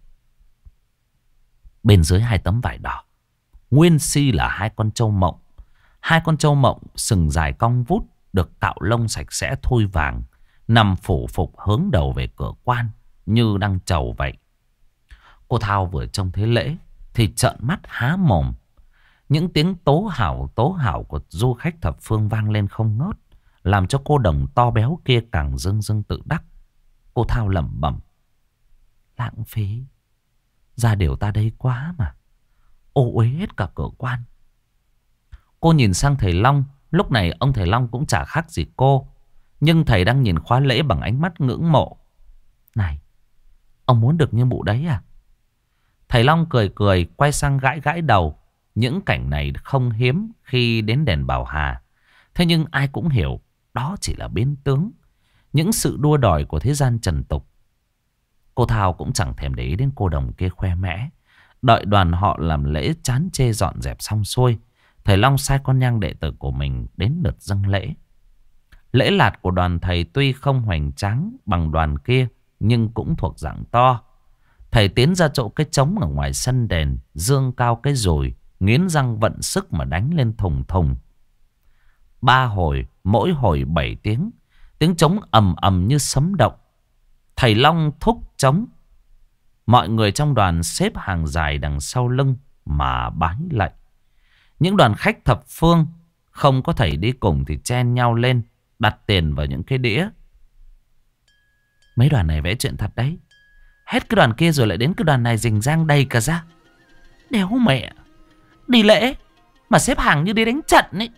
[SPEAKER 1] Bên dưới hai tấm vải đỏ, nguyên si là hai con trâu mộng. Hai con trâu mộng sừng dài cong vút, được cạo lông sạch sẽ thui vàng, nằm phủ phục hướng đầu về cửa quan như đang chầu vậy. Cô Thao vừa trông thấy lễ thì trợn mắt há mồm. Những tiếng tố hào của du khách thập phương vang lên không ngớt, làm cho cô đồng to béo kia càng dưng dưng tự đắc. Cô Thao lẩm bẩm: lãng phí, ra điều ta đây quá mà, ô uế hết cả cửa quan. Cô nhìn sang thầy Long. Lúc này ông thầy Long cũng chả khác gì cô, nhưng thầy đang nhìn khóa lễ bằng ánh mắt ngưỡng mộ. Này, ông muốn được như mụ đấy à? Thầy Long cười cười quay sang gãi gãi đầu. Những cảnh này không hiếm khi đến đền Bảo Hà. Thế nhưng ai cũng hiểu đó chỉ là biến tướng, những sự đua đòi của thế gian trần tục. Cô Thao cũng chẳng thèm để ý đến cô đồng kia khoe mẽ. Đợi đoàn họ làm lễ chán chê dọn dẹp xong xuôi, thầy Long sai con nhang đệ tử của mình đến lượt dâng lễ. Lễ lạt của đoàn thầy tuy không hoành tráng bằng đoàn kia, nhưng cũng thuộc dạng to. Thầy tiến ra chỗ cái trống ở ngoài sân đền, dương cao cái dùi, nghiến răng vận sức mà đánh lên thùng thùng. 3 hồi, mỗi hồi 7 tiếng. Tiếng trống ầm ầm như sấm động. Thầy Long thúc trống. Mọi người trong đoàn xếp hàng dài đằng sau lưng mà bái lạy. Những đoàn khách thập phương không có thầy đi cùng thì chen nhau lên đặt tiền vào những cái đĩa. Mấy đoàn này vẽ chuyện thật đấy. Hết cái đoàn kia rồi lại đến cái đoàn này rình rang đầy cả ra. Đéo mẹ, đi lễ mà xếp hàng như đi đánh trận ấy.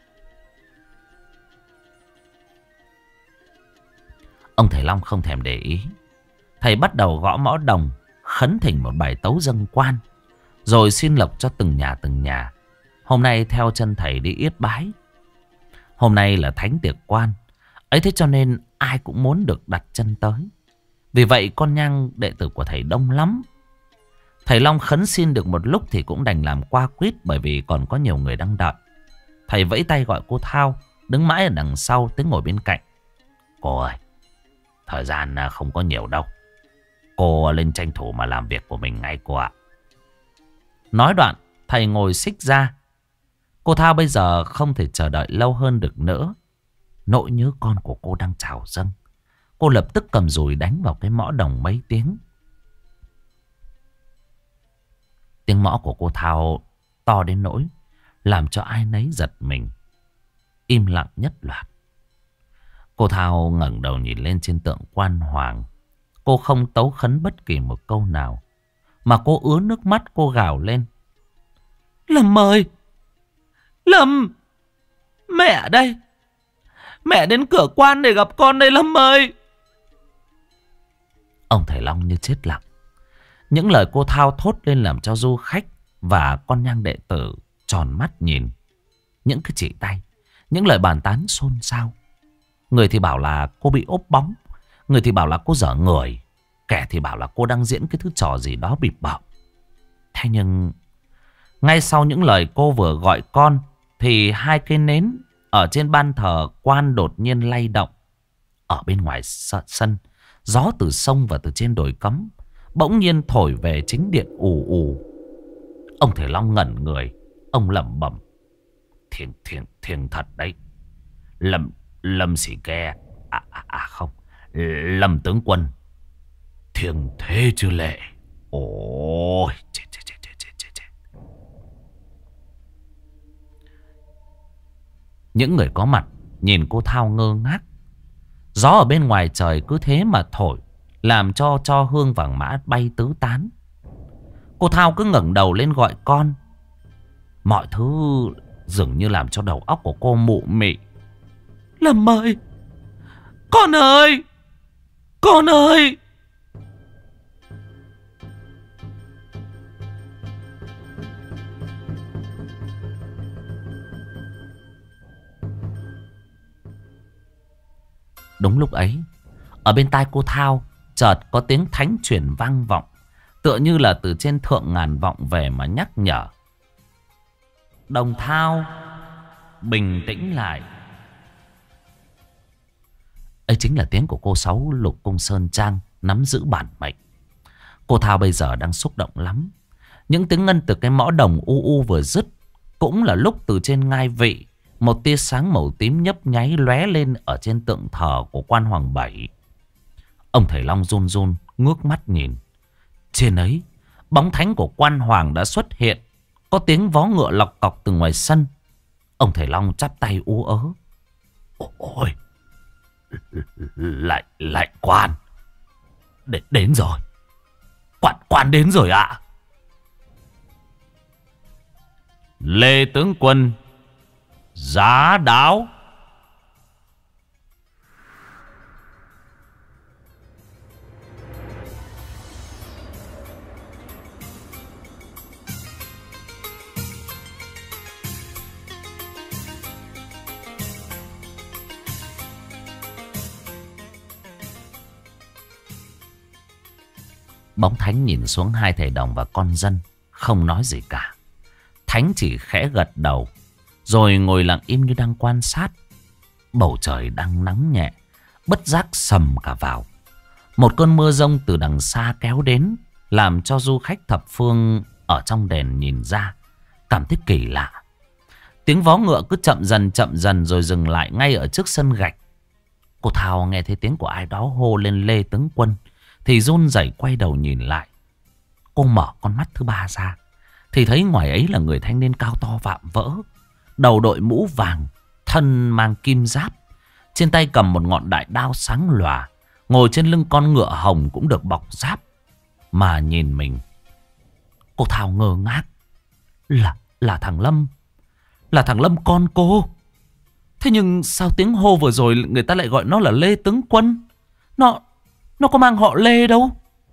[SPEAKER 1] Ông thầy Long không thèm để ý. Thầy bắt đầu gõ mõ đồng, khấn thỉnh một bài tấu dâng quan, rồi xin lộc cho từng nhà từng nhà. Hôm nay theo chân thầy đi yết bái. Hôm nay là thánh tiệc quan, ấy thế cho nên ai cũng muốn được đặt chân tới. Vì vậy con nhang đệ tử của thầy đông lắm. Thầy Long khấn xin được một lúc thì cũng đành làm qua quýt, bởi vì còn có nhiều người đang đợi. Thầy vẫy tay gọi cô Thao, đứng mãi ở đằng sau tới ngồi bên cạnh. Cô ơi, thời gian không có nhiều đâu. Cô lên tranh thủ mà làm việc của mình ngay cô ạ. Nói đoạn, thầy ngồi xích ra. Cô Thao bây giờ không thể chờ đợi lâu hơn được nữa. Nỗi nhớ con của cô đang trào dâng. Cô lập tức cầm dùi đánh vào cái mõ đồng mấy tiếng. Tiếng mõ của cô Thao to đến nỗi làm cho ai nấy giật mình. Im lặng nhất loạt. Cô Thao ngẩng đầu nhìn lên trên tượng quan hoàng. Cô không tấu khấn bất kỳ một câu nào, mà cô ứa nước mắt, cô gào lên: Lâm ơi! Lâm! Mẹ đây! Mẹ đến cửa quan để gặp con đây Lâm ơi! Ông thầy Long như chết lặng. Những lời cô Thao thốt lên làm cho du khách và con nhang đệ tử tròn mắt nhìn. Những cái chỉ tay, những lời bàn tán xôn xao. Người thì bảo là cô bị ốp bóng, người thì bảo là cô dở người, kẻ thì bảo là cô đang diễn cái thứ trò gì đó bịp bợm. Thế nhưng ngay sau những lời cô vừa gọi con thì hai cây nến ở trên ban thờ quan đột nhiên lay động. Ở bên ngoài sân, gió từ sông và từ trên đồi cấm bỗng nhiên thổi về chính điện ù ù. Ông thầy Long ngẩn người. Ông lẩm bẩm: Thiêng thật đấy. Lâm Sĩ Ke, không, Lâm tướng quân, thiêng thế chứ lệ. Ôi chết. Những người có mặt nhìn cô Thao ngơ ngác. Gió ở bên ngoài trời cứ thế mà thổi, làm cho hương vàng mã bay tứ tán. Cô Thao cứ ngẩng đầu lên gọi con. Mọi thứ dường như làm cho đầu óc của cô mụ mị. Lâm ơi! Con ơi! Con ơi! Đúng lúc ấy, ở bên tai cô Thao chợt có tiếng thánh truyền vang vọng, tựa như là từ trên thượng ngàn vọng về mà nhắc nhở: Đồng Thao, bình tĩnh lại. Ấy chính là tiếng của cô Sáu Lục Cung Sơn Trang nắm giữ bản mệnh. Cô Thao bây giờ đang xúc động lắm. Những tiếng ngân từ cái mõ đồng u u vừa dứt, cũng là lúc từ trên ngai vị một tia sáng màu tím nhấp nháy lóe lên ở trên tượng thờ của quan Hoàng Bảy. Ông thầy Long run run ngước mắt nhìn. Trên ấy, bóng thánh của quan hoàng đã xuất hiện. Có tiếng vó ngựa lọc cọc từ ngoài sân. Ông thầy Long chắp tay ú ớ. Ôi, lại quan. Đến rồi. Quan đến rồi ạ. Lê tướng quân giá đáo. Bóng thánh nhìn xuống hai thầy đồng và con dân, không nói gì cả. Thánh chỉ khẽ gật đầu, rồi ngồi lặng im như đang quan sát. Bầu trời đang nắng nhẹ, bất giác sầm cả vào. Một cơn mưa giông từ đằng xa kéo đến, làm cho du khách thập phương ở trong đền nhìn ra cảm thấy kỳ lạ. Tiếng vó ngựa cứ chậm dần rồi dừng lại ngay ở trước sân gạch. Cô Thao nghe thấy tiếng của ai đó hô lên Lê tướng quân thì run rẩy quay đầu nhìn lại. Cô mở con mắt thứ ba ra thì thấy ngoài ấy là người thanh niên cao to vạm vỡ, đầu đội mũ vàng, thân mang kim giáp, trên tay cầm một ngọn đại đao sáng lòa, ngồi trên lưng con ngựa hồng cũng được bọc giáp mà nhìn mình. Cô Thao ngơ ngác. Là thằng Lâm. Là thằng Lâm con cô. Thế nhưng sao tiếng hô vừa rồi người ta lại gọi nó là Lê tướng quân? Nó có mang họ Lê đâu.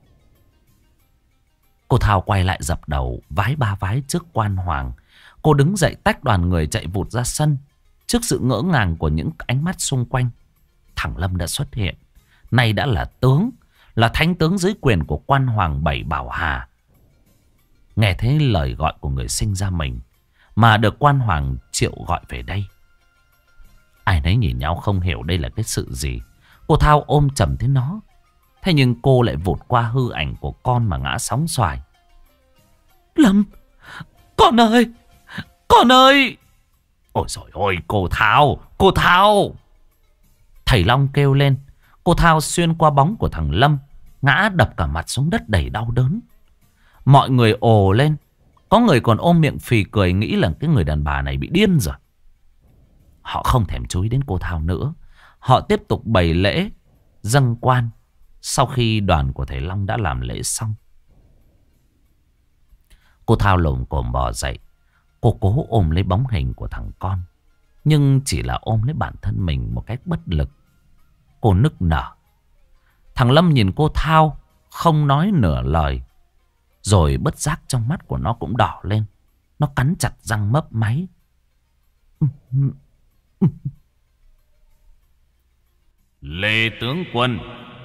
[SPEAKER 1] Cô Thao quay lại dập đầu vái ba vái trước quan hoàng. Cô đứng dậy tách đoàn người chạy vụt ra sân. Trước sự ngỡ ngàng của những ánh mắt xung quanh, thằng Lâm đã xuất hiện. Nay đã là tướng, là thánh tướng dưới quyền của quan hoàng Bảy Bảo Hà. Nghe thấy lời gọi của người sinh ra mình mà được quan hoàng triệu gọi về đây. Ai nấy nhìn nhau không hiểu đây là cái sự gì. Cô Thao ôm chầm thấy nó. Thế nhưng cô lại vụt qua hư ảnh của con mà ngã sóng xoài. Lâm, con ơi, con ơi. Ôi dồi ôi, cô Thao. Thầy Long kêu lên. Cô Thao xuyên qua bóng của thằng Lâm, ngã đập cả mặt xuống đất đầy đau đớn. Mọi người ồ lên. Có người còn ôm miệng phì cười, nghĩ là cái người đàn bà này bị điên rồi. Họ không thèm chú ý đến cô Thao nữa. Họ tiếp tục bày lễ dâng quan. Sau khi đoàn của thầy Long đã làm lễ xong, cô Thao lồm cồm bò dậy. Cô cố ôm lấy bóng hình của thằng con, nhưng chỉ là ôm lấy bản thân mình một cách bất lực. Cô nức nở. Thằng Lâm nhìn cô Thao không nói nửa lời. Rồi bất giác trong mắt của nó cũng đỏ lên. Nó cắn chặt răng mấp máy. Lê tướng quân.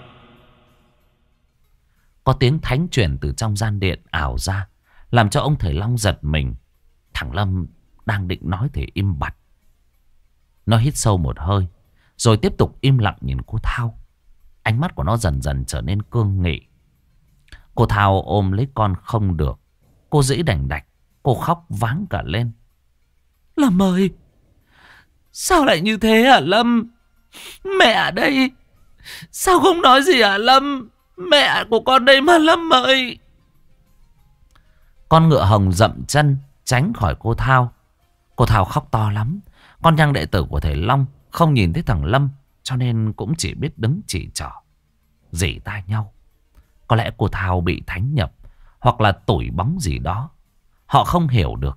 [SPEAKER 1] Có tiếng thánh truyền từ trong gian điện ảo ra, làm cho ông thầy Long giật mình. Thằng Lâm đang định nói thì im bặt. Nó hít sâu một hơi, rồi tiếp tục im lặng nhìn cô Thao. Ánh mắt của nó dần dần trở nên cương nghị. Cô Thao ôm lấy con không được. Cô dĩ đành đạch. Cô khóc váng cả lên. Lâm ơi, sao lại như thế hả Lâm? Mẹ đây, sao không nói gì hả Lâm? Mẹ của con đây mà Lâm ơi. Con ngựa hồng dậm chân tránh khỏi cô Thao. Cô Thao khóc to lắm. Con nhang đệ tử của thầy Long không nhìn thấy thằng Lâm, cho nên cũng chỉ biết đứng chỉ trỏ, rỉ tai nhau. Có lẽ cô Thao bị thánh nhập, hoặc là tủi bóng gì đó. Họ không hiểu được.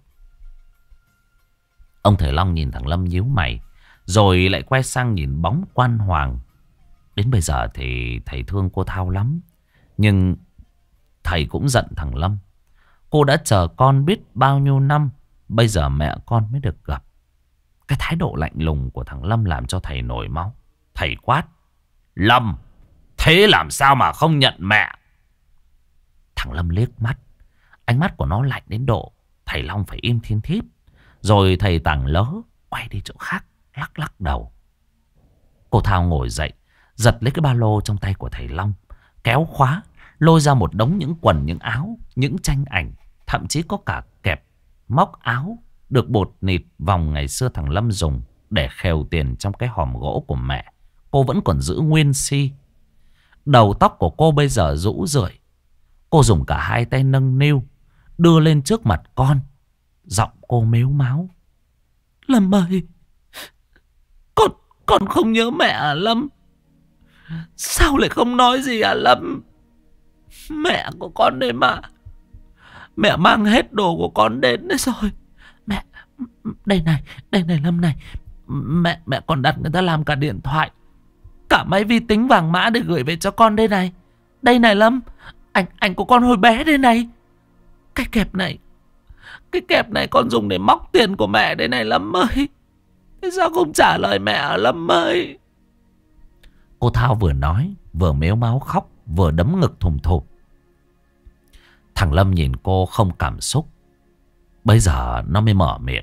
[SPEAKER 1] Ông thầy Long nhìn thằng Lâm nhíu mày, rồi lại quay sang nhìn bóng quan hoàng. Đến bây giờ thì thầy thương cô Thao lắm, nhưng thầy cũng giận thằng Lâm. Cô đã chờ con biết bao nhiêu năm, bây giờ mẹ con mới được gặp. Cái thái độ lạnh lùng của thằng Lâm làm cho thầy nổi máu. Thầy quát: Lâm, thế làm sao mà không nhận mẹ? Thằng Lâm liếc mắt. Ánh mắt của nó lạnh đến độ thầy Long phải im thiên thít. Rồi thầy tảng lớ quay đi chỗ khác, lắc lắc đầu. Cô Thao ngồi dậy, giật lấy cái ba lô trong tay của thầy Long, kéo khóa, lôi ra một đống những quần, những áo, những tranh ảnh. Thậm chí có cả kẹp móc áo được bột nịt vòng ngày xưa thằng Lâm dùng để khèo tiền trong cái hòm gỗ của mẹ. Cô vẫn còn giữ nguyên si. Đầu tóc của cô bây giờ rũ rượi. Cô dùng cả hai tay nâng niu đưa lên trước mặt con. Giọng cô mếu máo. Lâm ơi, con không nhớ mẹ à Lâm? Sao lại không nói gì à Lâm? Mẹ của con đây mà. Mẹ mang hết đồ của con đến đấy rồi. Mẹ, đây này Lâm này. Mẹ còn đặt người ta làm cả điện thoại, cả máy vi tính vàng mã để gửi về cho con đây này. Đây này Lâm, ảnh của con hồi bé đây này. Cái kẹp này con dùng để móc tiền của mẹ đây này Lâm ơi. Thế sao không trả lời mẹ à Lâm ơi? Cô Thao vừa nói vừa mếu máo khóc, vừa đấm ngực thùng thụp. Thằng Lâm nhìn cô không cảm xúc. Bây giờ nó mới mở miệng.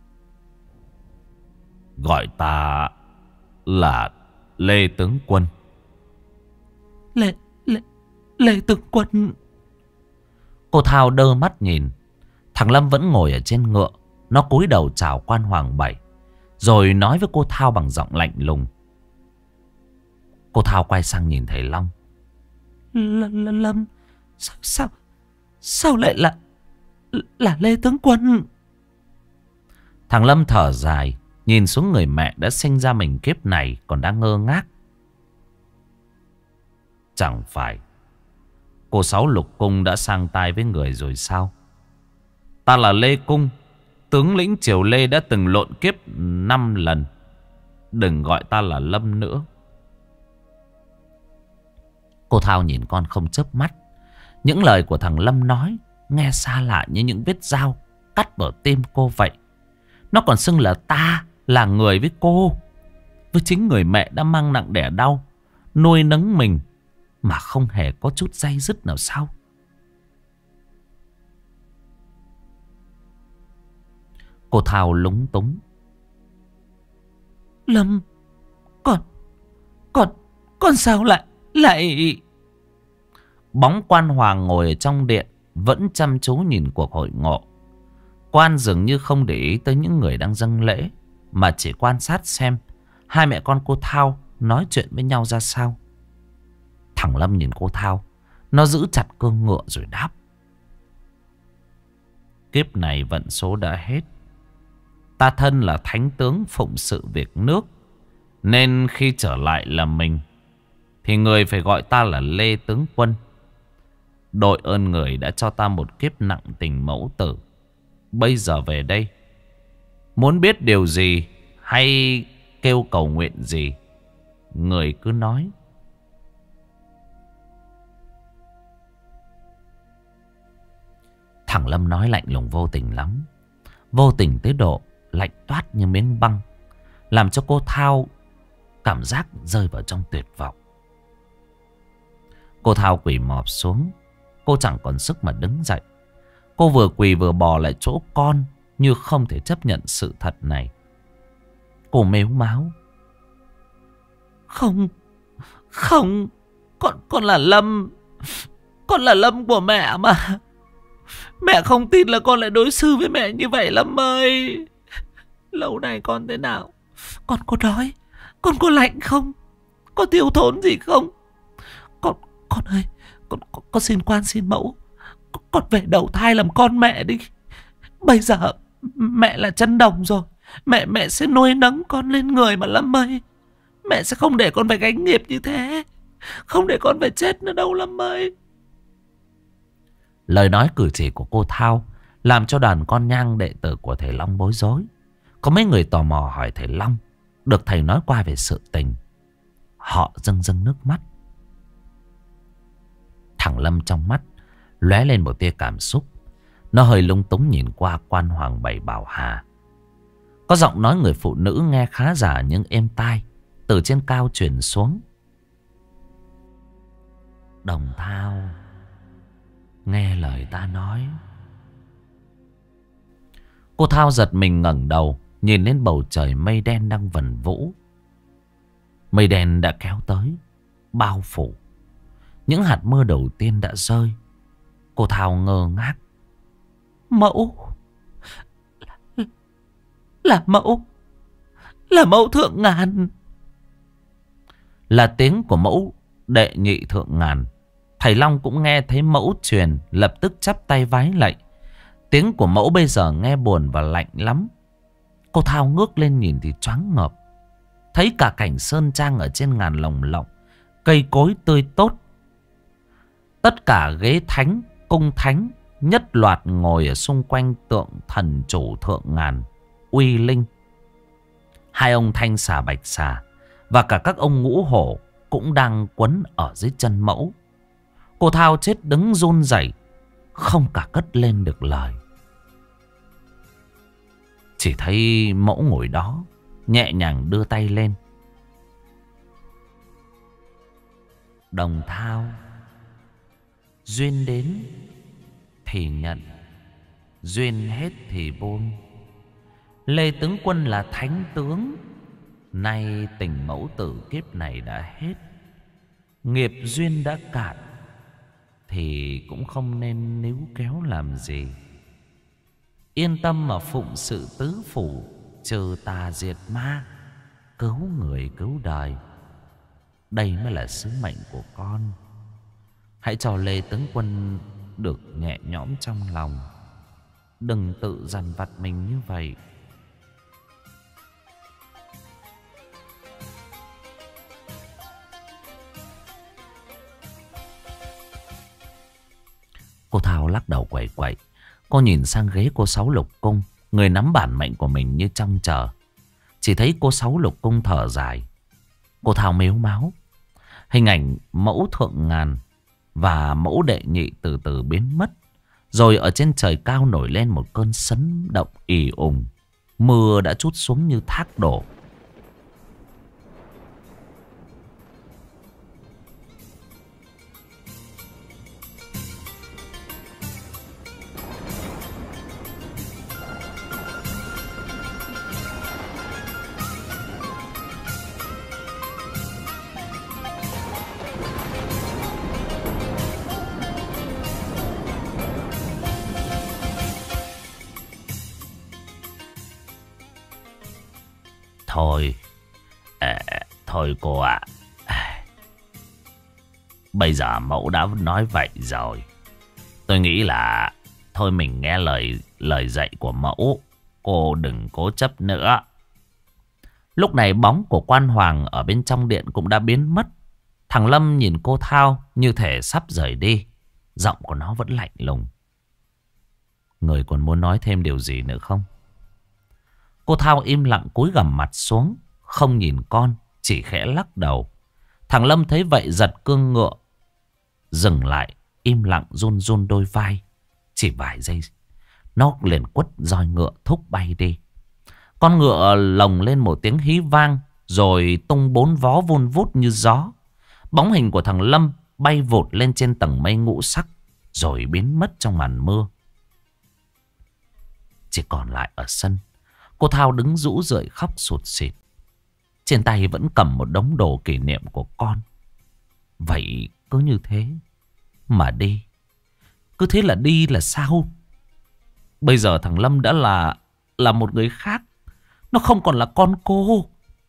[SPEAKER 1] Gọi ta là Lê Tướng Quân. Lê Tướng Quân. Cô Thao đơ mắt nhìn. Thằng Lâm vẫn ngồi ở trên ngựa. Nó cúi đầu chào quan Hoàng Bảy, rồi nói với cô Thao bằng giọng lạnh lùng. Cô Thao quay sang nhìn thầy Long. Lâm, sao lại là Lê Tướng Quân? Thằng Lâm thở dài, nhìn xuống người mẹ đã sinh ra mình kiếp này còn đang ngơ ngác. Chẳng phải cô Sáu Lục Cung đã sang tay với người rồi sao? Ta là Lê Cung, tướng lĩnh triều Lê đã từng lộn kiếp 5 lần. Đừng gọi ta là Lâm nữa. Cô Thao nhìn con không chớp mắt. Những lời của thằng Lâm nói nghe xa lạ như những vết dao cắt vào tim cô vậy. Nó còn xưng là ta là người với cô, với chính người mẹ đã mang nặng đẻ đau, nuôi nấng mình mà không hề có chút day dứt nào sao? Cô Thao lúng túng. Lâm, con sao lại... Bóng quan Hoàng ngồi ở trong điện vẫn chăm chú nhìn cuộc hội ngộ. Quan dường như không để ý tới những người đang dâng lễ, mà chỉ quan sát xem hai mẹ con cô Thao nói chuyện với nhau ra sao. Thằng Lâm nhìn cô Thao, nó giữ chặt cương ngựa rồi đáp. Kiếp này vận số đã hết. Ta thân là thánh tướng phụng sự việc nước, nên khi trở lại là mình thì người phải gọi ta là Lê Tướng Quân. Đội ơn người đã cho ta một kiếp nặng tình mẫu tử. Bây giờ về đây, muốn biết điều gì hay kêu cầu nguyện gì, người cứ nói. Thằng Lâm nói lạnh lùng vô tình lắm. Vô tình tới độ lạnh toát như miếng băng, làm cho cô Thao cảm giác rơi vào trong tuyệt vọng. Cô Thao quỳ mọp xuống. Cô chẳng còn sức mà đứng dậy. Cô vừa quỳ vừa bò lại chỗ con, như không thể chấp nhận sự thật này. Cô mếu máo. Không, con là Lâm. Con là Lâm của mẹ mà. Mẹ không tin là con lại đối xử với mẹ như vậy Lâm ơi. Lâu nay con thế nào? Con có đói? Con có lạnh không? Có thiếu thốn gì không? Con ơi, con xin quan xin mẫu, con về đầu thai làm con mẹ đi. Bây giờ mẹ là chân đồng rồi. Mẹ sẽ nuôi nấng con lên người mà Lâm ơi. Mẹ sẽ không để con phải gánh nghiệp như thế, không để con phải chết nữa đâu Lâm ơi. Lời nói cử chỉ của cô Thao làm cho đoàn con nhang đệ tử của thầy Long bối rối. Có mấy người tò mò hỏi thầy Long được thầy nói qua về sự tình. Họ rưng rưng nước mắt. Thằng Lâm trong mắt lóe lên một tia cảm xúc. Nó hơi lung túng nhìn qua quan Hoàng Bảy Bảo Hà. Có giọng nói người phụ nữ nghe khá giả nhưng êm tai từ trên cao truyền xuống. Đồng Thao, nghe lời ta nói. Cô Thao giật mình ngẩng đầu, nhìn lên bầu trời mây đen đang vần vũ. Mây đen đã kéo tới, bao phủ. Những hạt mưa đầu tiên đã rơi. Cô Thao ngơ ngác. Mẫu, là mẫu, là mẫu thượng ngàn. Là tiếng của mẫu đệ nhị thượng ngàn. Thầy Long cũng nghe thấy mẫu truyền, lập tức chắp tay vái lạy. Tiếng của mẫu bây giờ nghe buồn và lạnh lắm. Cô Thao ngước lên nhìn thì choáng ngợp. Thấy cả cảnh sơn trang ở trên ngàn lồng lộng, cây cối tươi tốt. Tất cả ghế thánh, cung thánh nhất loạt ngồi ở xung quanh tượng thần chủ thượng ngàn uy linh. Hai ông thanh xà bạch xà và cả các ông ngũ hổ cũng đang quấn ở dưới chân mẫu. Cô Thao chết đứng run rẩy, không cả cất lên được lời. Chỉ thấy mẫu ngồi đó nhẹ nhàng đưa tay lên. Đồng Thao, duyên đến thì nhận, duyên hết thì buông. Lê tướng quân là thánh tướng, nay tình mẫu tử kiếp này đã hết. Nghiệp duyên đã cạn thì cũng không nên níu kéo làm gì. Yên tâm mà phụng sự tứ phủ, trừ tà diệt ma, cứu người cứu đời. Đây mới là sứ mệnh của con. Hãy cho Lê tướng quân được nhẹ nhõm trong lòng. Đừng tự dằn vặt mình như vậy. Cô Thao lắc đầu quẩy quẩy. Cô nhìn sang ghế cô Sáu Lục Cung, người nắm bản mệnh của mình như trông chờ. Chỉ thấy cô Sáu Lục Cung thở dài. Cô Thao mếu máo. Hình ảnh mẫu thượng ngàn và mẫu đệ nhị từ từ biến mất. Rồi ở trên trời cao nổi lên một cơn sấm động ì ùng. Mưa đã trút xuống như thác đổ. Thôi, thôi cô ạ. Bây giờ mẫu đã nói vậy rồi. Tôi nghĩ là thôi mình nghe lời dạy của mẫu. Cô đừng cố chấp nữa. Lúc này bóng của quan hoàng ở bên trong điện cũng đã biến mất. Thằng Lâm nhìn cô Thao như thể sắp rời đi. Giọng của nó vẫn lạnh lùng. Người còn muốn nói thêm điều gì nữa không? Cô Thao im lặng cúi gằm mặt xuống, không nhìn con, chỉ khẽ lắc đầu. Thằng Lâm thấy vậy giật cương ngựa, dừng lại, im lặng run run đôi vai. Chỉ vài giây, nó liền quất roi ngựa thúc bay đi. Con ngựa lồng lên một tiếng hí vang, rồi tung bốn vó vun vút như gió. Bóng hình của thằng Lâm bay vụt lên trên tầng mây ngũ sắc, rồi biến mất trong màn mưa. Chỉ còn lại ở sân, cô Thao đứng rũ rượi khóc sụt sịt. Trên tay vẫn cầm một đống đồ kỷ niệm của con. Vậy cứ như thế mà đi. Cứ thế là đi là sao? Bây giờ thằng Lâm đã là một người khác. Nó không còn là con cô.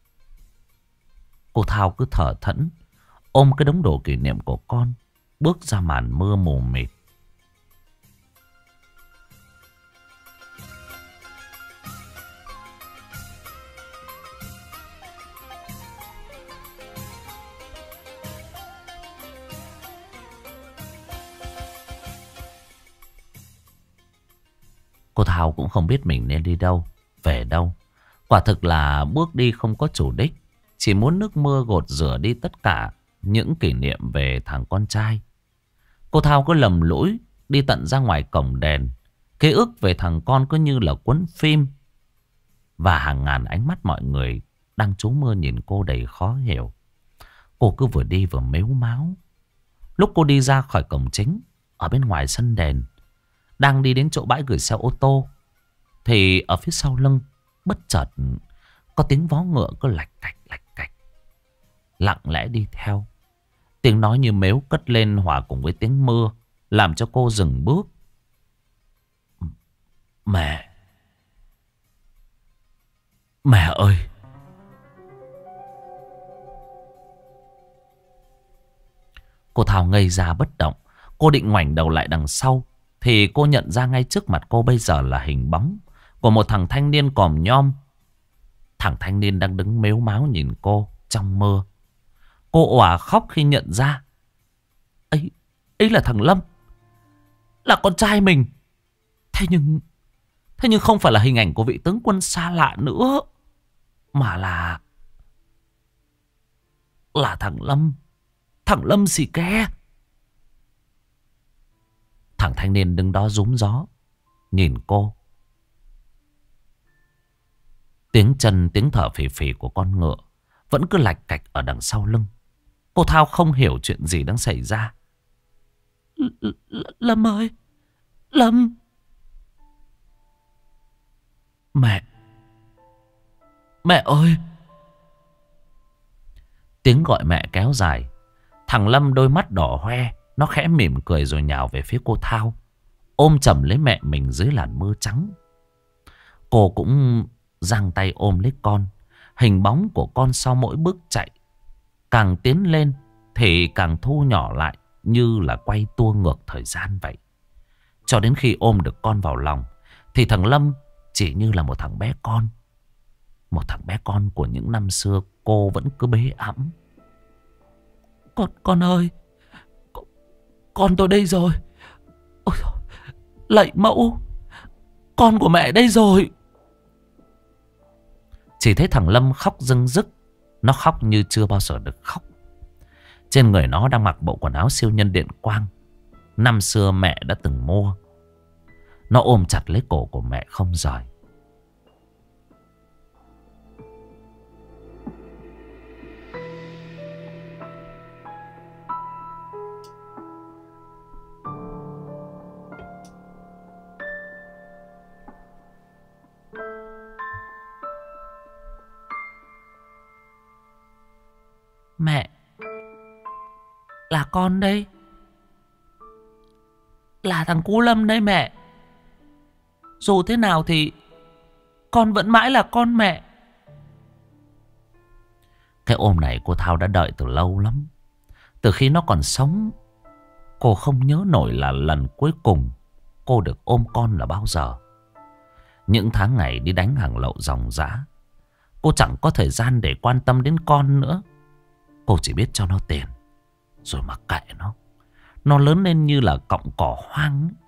[SPEAKER 1] Cô Thao cứ thở thẫn, ôm cái đống đồ kỷ niệm của con, bước ra màn mưa mù mịt. Cô Thao cũng không biết mình nên đi đâu, về đâu. Quả thực là bước đi không có chủ đích. Chỉ muốn nước mưa gột rửa đi tất cả những kỷ niệm về thằng con trai. Cô Thao cứ lầm lũi đi tận ra ngoài cổng đèn. Ký ức về thằng con cứ như là cuốn phim. Và hàng ngàn ánh mắt mọi người đang trú mưa nhìn cô đầy khó hiểu. Cô cứ vừa đi vừa mếu máo. Lúc cô đi ra khỏi cổng chính, ở bên ngoài sân đèn, đang đi đến chỗ bãi gửi xe ô tô, thì ở phía sau lưng bất chợt có tiếng vó ngựa cứ lạch cạch lạch cạch. Lặng lẽ đi theo. Tiếng nói như mếu cất lên hòa cùng với tiếng mưa, làm cho cô dừng bước. Mẹ! Mẹ ơi! Cô Thao ngây ra bất động. Cô định ngoảnh đầu lại đằng sau thì cô nhận ra ngay trước mặt cô bây giờ là hình bóng của một thằng thanh niên còm nhom. Thằng thanh niên đang đứng mếu máo nhìn cô trong mơ. Cô òa khóc khi nhận ra ấy là thằng Lâm, là con trai mình. Thế nhưng không phải là hình ảnh của vị tướng quân xa lạ nữa, mà là thằng Lâm. Thằng Lâm xì ke. Thằng thanh niên đứng đó rúm gió nhìn cô. Tiếng chân tiếng thở phì phì của con ngựa vẫn cứ lạch cạch ở đằng sau lưng. Cô Thao không hiểu chuyện gì đang xảy ra. Lâm ơi, Lâm. Mẹ ơi. Tiếng gọi mẹ kéo dài. Thằng Lâm đôi mắt đỏ hoe. Nó khẽ mỉm cười rồi nhào về phía cô Thao, ôm chầm lấy mẹ mình dưới làn mưa trắng. Cô cũng giang tay ôm lấy con. Hình bóng của con sau mỗi bước chạy càng tiến lên thì càng thu nhỏ lại, như là quay tua ngược thời gian vậy. Cho đến khi ôm được con vào lòng thì thằng Lâm chỉ như là một thằng bé con. Một thằng bé con của những năm xưa cô vẫn cứ bế ẵm. Con ơi, con tôi đây rồi. Ôi, lạy mẫu, con của mẹ đây rồi. Chỉ thấy thằng Lâm khóc rưng rức. Nó khóc như chưa bao giờ được khóc. Trên người nó đang mặc bộ quần áo siêu nhân điện quang năm xưa mẹ đã từng mua. Nó ôm chặt lấy cổ của mẹ không rời. Mẹ, là con đây. Là thằng Cú Lâm đây mẹ. Dù thế nào thì con vẫn mãi là con mẹ. Cái ôm này cô Thao đã đợi từ lâu lắm. Từ khi nó còn sống, cô không nhớ nổi là lần cuối cùng cô được ôm con là bao giờ. Những tháng ngày đi đánh hàng lậu ròng rã, cô chẳng có thời gian để quan tâm đến con nữa. Cô chỉ biết cho nó tiền rồi mặc kệ nó. Nó lớn lên như là cọng cỏ hoang ấy.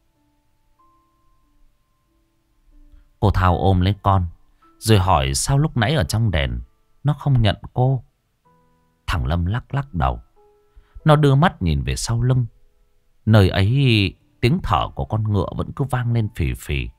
[SPEAKER 1] Cô Thao ôm lấy con rồi hỏi sao lúc nãy ở trong đèn nó không nhận cô. Thằng Lâm lắc lắc đầu. Nó đưa mắt nhìn về sau lưng. Nơi ấy tiếng thở của con ngựa vẫn cứ vang lên phì phì.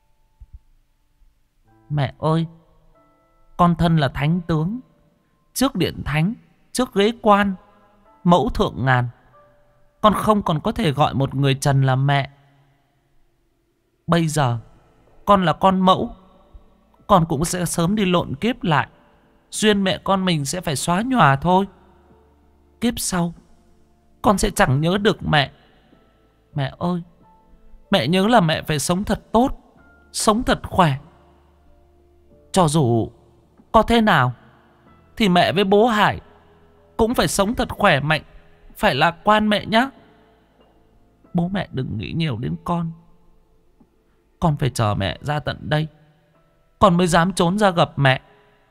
[SPEAKER 1] Mẹ ơi, con thân là thánh tướng, trước điện thánh, trước ghế quan, mẫu thượng ngàn, con không còn có thể gọi một người trần là mẹ. Bây giờ con là con mẫu, con cũng sẽ sớm đi lộn kiếp lại. Duyên mẹ con mình sẽ phải xóa nhòa thôi. Kiếp sau con sẽ chẳng nhớ được mẹ. Mẹ ơi, mẹ nhớ là mẹ phải sống thật tốt, sống thật khỏe. Cho dù có thế nào thì mẹ với bố Hải cũng phải sống thật khỏe mạnh, phải lạc quan mẹ nhé. Bố mẹ đừng nghĩ nhiều đến con. Con phải chờ mẹ ra tận đây con mới dám trốn ra gặp mẹ.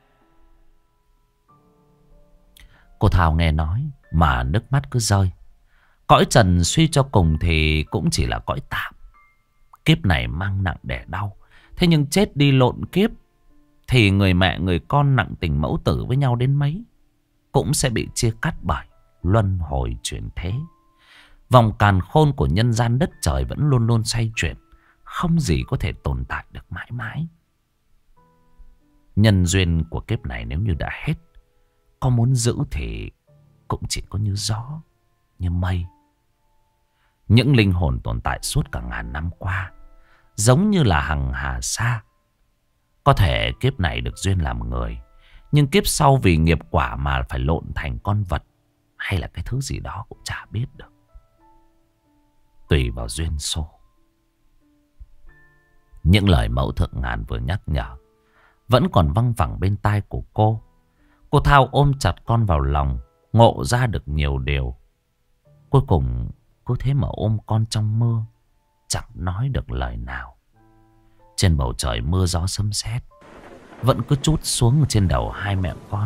[SPEAKER 1] Cô Thao nghe nói mà nước mắt cứ rơi. Cõi trần suy cho cùng thì cũng chỉ là cõi tạm. Kiếp này mang nặng đẻ đau. Thế nhưng chết đi lộn kiếp thì người mẹ người con nặng tình mẫu tử với nhau đến mấy cũng sẽ bị chia cắt bởi luân hồi chuyển thế. Vòng càn khôn của nhân gian đất trời vẫn luôn luôn xoay chuyển. Không gì có thể tồn tại được mãi mãi. Nhân duyên của kiếp này nếu như đã hết, có muốn giữ thì cũng chỉ có như gió, như mây. Những linh hồn tồn tại suốt cả ngàn năm qua, giống như là hằng hà sa. Có thể kiếp này được duyên làm người, nhưng kiếp sau vì nghiệp quả mà phải lộn thành con vật, hay là cái thứ gì đó cũng chả biết được. Tùy vào duyên số. Những lời mẫu thượng ngàn vừa nhắc nhở vẫn còn văng vẳng bên tai của cô. Cô Thao ôm chặt con vào lòng, ngộ ra được nhiều điều. Cuối cùng cứ thế mà ôm con trong mưa, chẳng nói được lời nào. Trên bầu trời mưa gió sấm sét vẫn cứ trút xuống trên đầu hai mẹ con.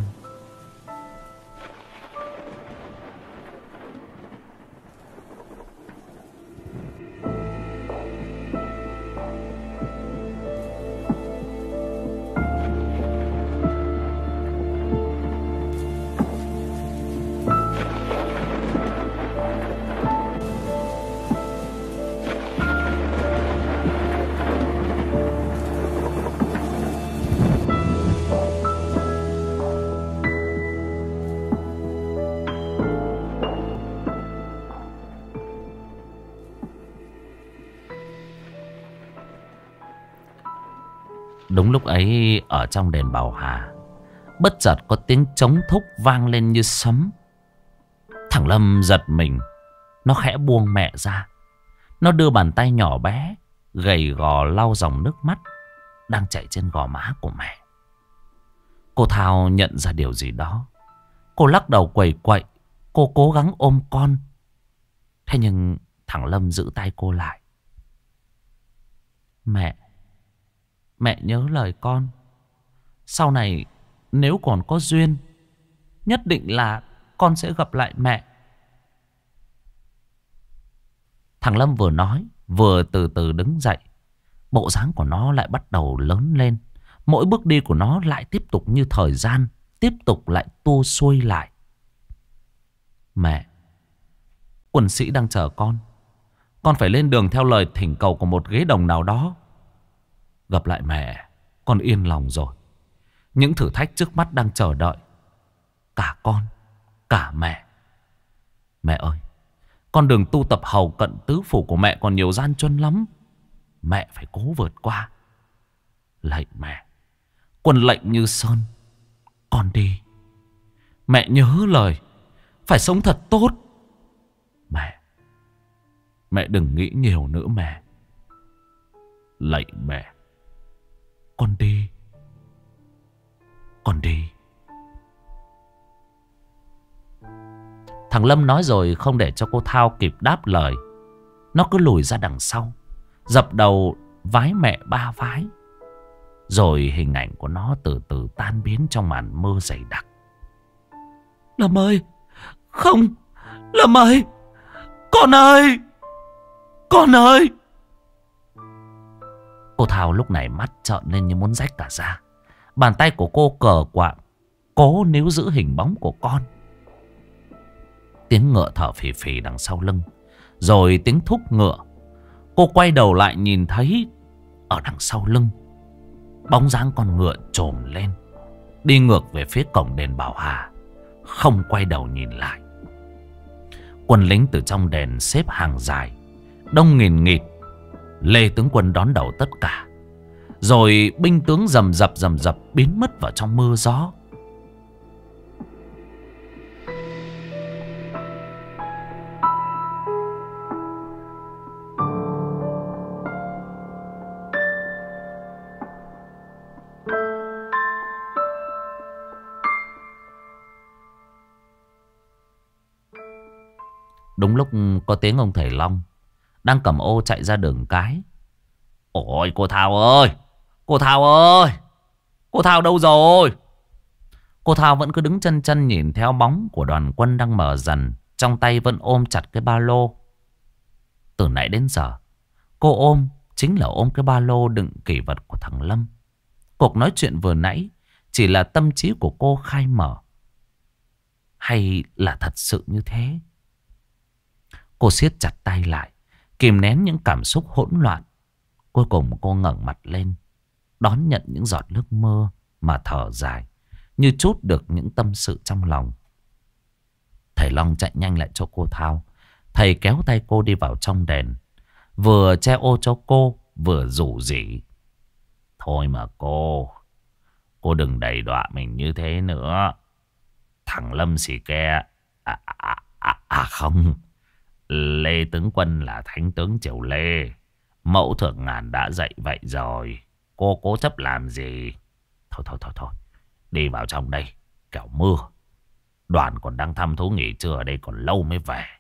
[SPEAKER 1] Đúng lúc ấy ở trong đền Bảo Hà, bất chợt có tiếng trống thúc vang lên như sấm. Thằng Lâm giật mình. Nó khẽ buông mẹ ra. Nó đưa bàn tay nhỏ bé gầy gò lau dòng nước mắt đang chảy trên gò má của mẹ. Cô Thao nhận ra điều gì đó. Cô lắc đầu quẩy quậy. Cô cố gắng ôm con. Thế nhưng thằng Lâm giữ tay cô lại. Mẹ nhớ lời con. Sau này nếu còn có duyên, nhất định là con sẽ gặp lại mẹ. Thằng Lâm vừa nói vừa từ từ đứng dậy. Bộ dáng của nó lại bắt đầu lớn lên. Mỗi bước đi của nó lại tiếp tục như thời gian tiếp tục lại tua xuôi lại. Mẹ, quân sĩ đang chờ con. Con phải lên đường theo lời thỉnh cầu của một ghế đồng nào đó. Gặp lại mẹ, con yên lòng rồi. Những thử thách trước mắt đang chờ đợi cả con, cả mẹ. Mẹ ơi, con đường tu tập hầu cận tứ phủ của mẹ còn nhiều gian truân lắm. Mẹ phải cố vượt qua. Lạy mẹ, quân lệnh như sơn. Con đi. Mẹ nhớ lời, phải sống thật tốt. Mẹ đừng nghĩ nhiều nữa mẹ. Lạy mẹ, con đi. Con đi. Thằng Lâm nói rồi không để cho cô Thao kịp đáp lời. Nó cứ lùi ra đằng sau, dập đầu vái mẹ ba vái. Rồi hình ảnh của nó từ từ tan biến trong màn mưa dày đặc. Lâm ơi! Không! Lâm ơi! Con ơi! Con ơi! Cô Thao lúc này mắt trợn lên như muốn rách cả da. Bàn tay của cô cờ quạng cố níu giữ hình bóng của con. Tiếng ngựa thở phì phì đằng sau lưng, rồi tiếng thúc ngựa. Cô quay đầu lại nhìn thấy ở đằng sau lưng bóng dáng con ngựa trồm lên, đi ngược về phía cổng đền Bảo Hà, không quay đầu nhìn lại. Quân lính từ trong đền xếp hàng dài, đông nghìn nghịt. Lê tướng quân đón đầu tất cả. Rồi binh tướng rầm rập biến mất vào trong mưa gió. Đúng lúc có tiếng ông thầy Long đang cầm ô chạy ra đường cái. Ôi cô Thao ơi! Cô Thao ơi! Cô Thao đâu rồi? Cô Thao vẫn cứ đứng chân chân nhìn theo bóng của đoàn quân đang mờ dần. Trong tay vẫn ôm chặt cái ba lô. Từ nãy đến giờ cô ôm chính là ôm cái ba lô đựng kỷ vật của thằng Lâm. Cuộc nói chuyện vừa nãy chỉ là tâm trí của cô khai mở, hay là thật sự như thế? Cô siết chặt tay lại, kìm nén những cảm xúc hỗn loạn. Cuối cùng cô ngẩng mặt lên, đón nhận những giọt nước mưa mà thở dài, như trút được những tâm sự trong lòng. Thầy Long chạy nhanh lại cho cô Thao. Thầy kéo tay cô đi vào trong đền, vừa che ô cho cô, vừa rủ rỉ. Thôi mà cô đừng đầy đọa mình như thế nữa. Thằng Lâm xì ke, không, Lê tướng quân là thánh tướng triều Lê. Mẫu thượng ngàn đã dạy vậy rồi. Cô cố chấp làm gì? Thôi. Đi vào trong đây, kẻo mưa. Đoàn còn đang thăm thú nghỉ trưa ở đây còn lâu mới về.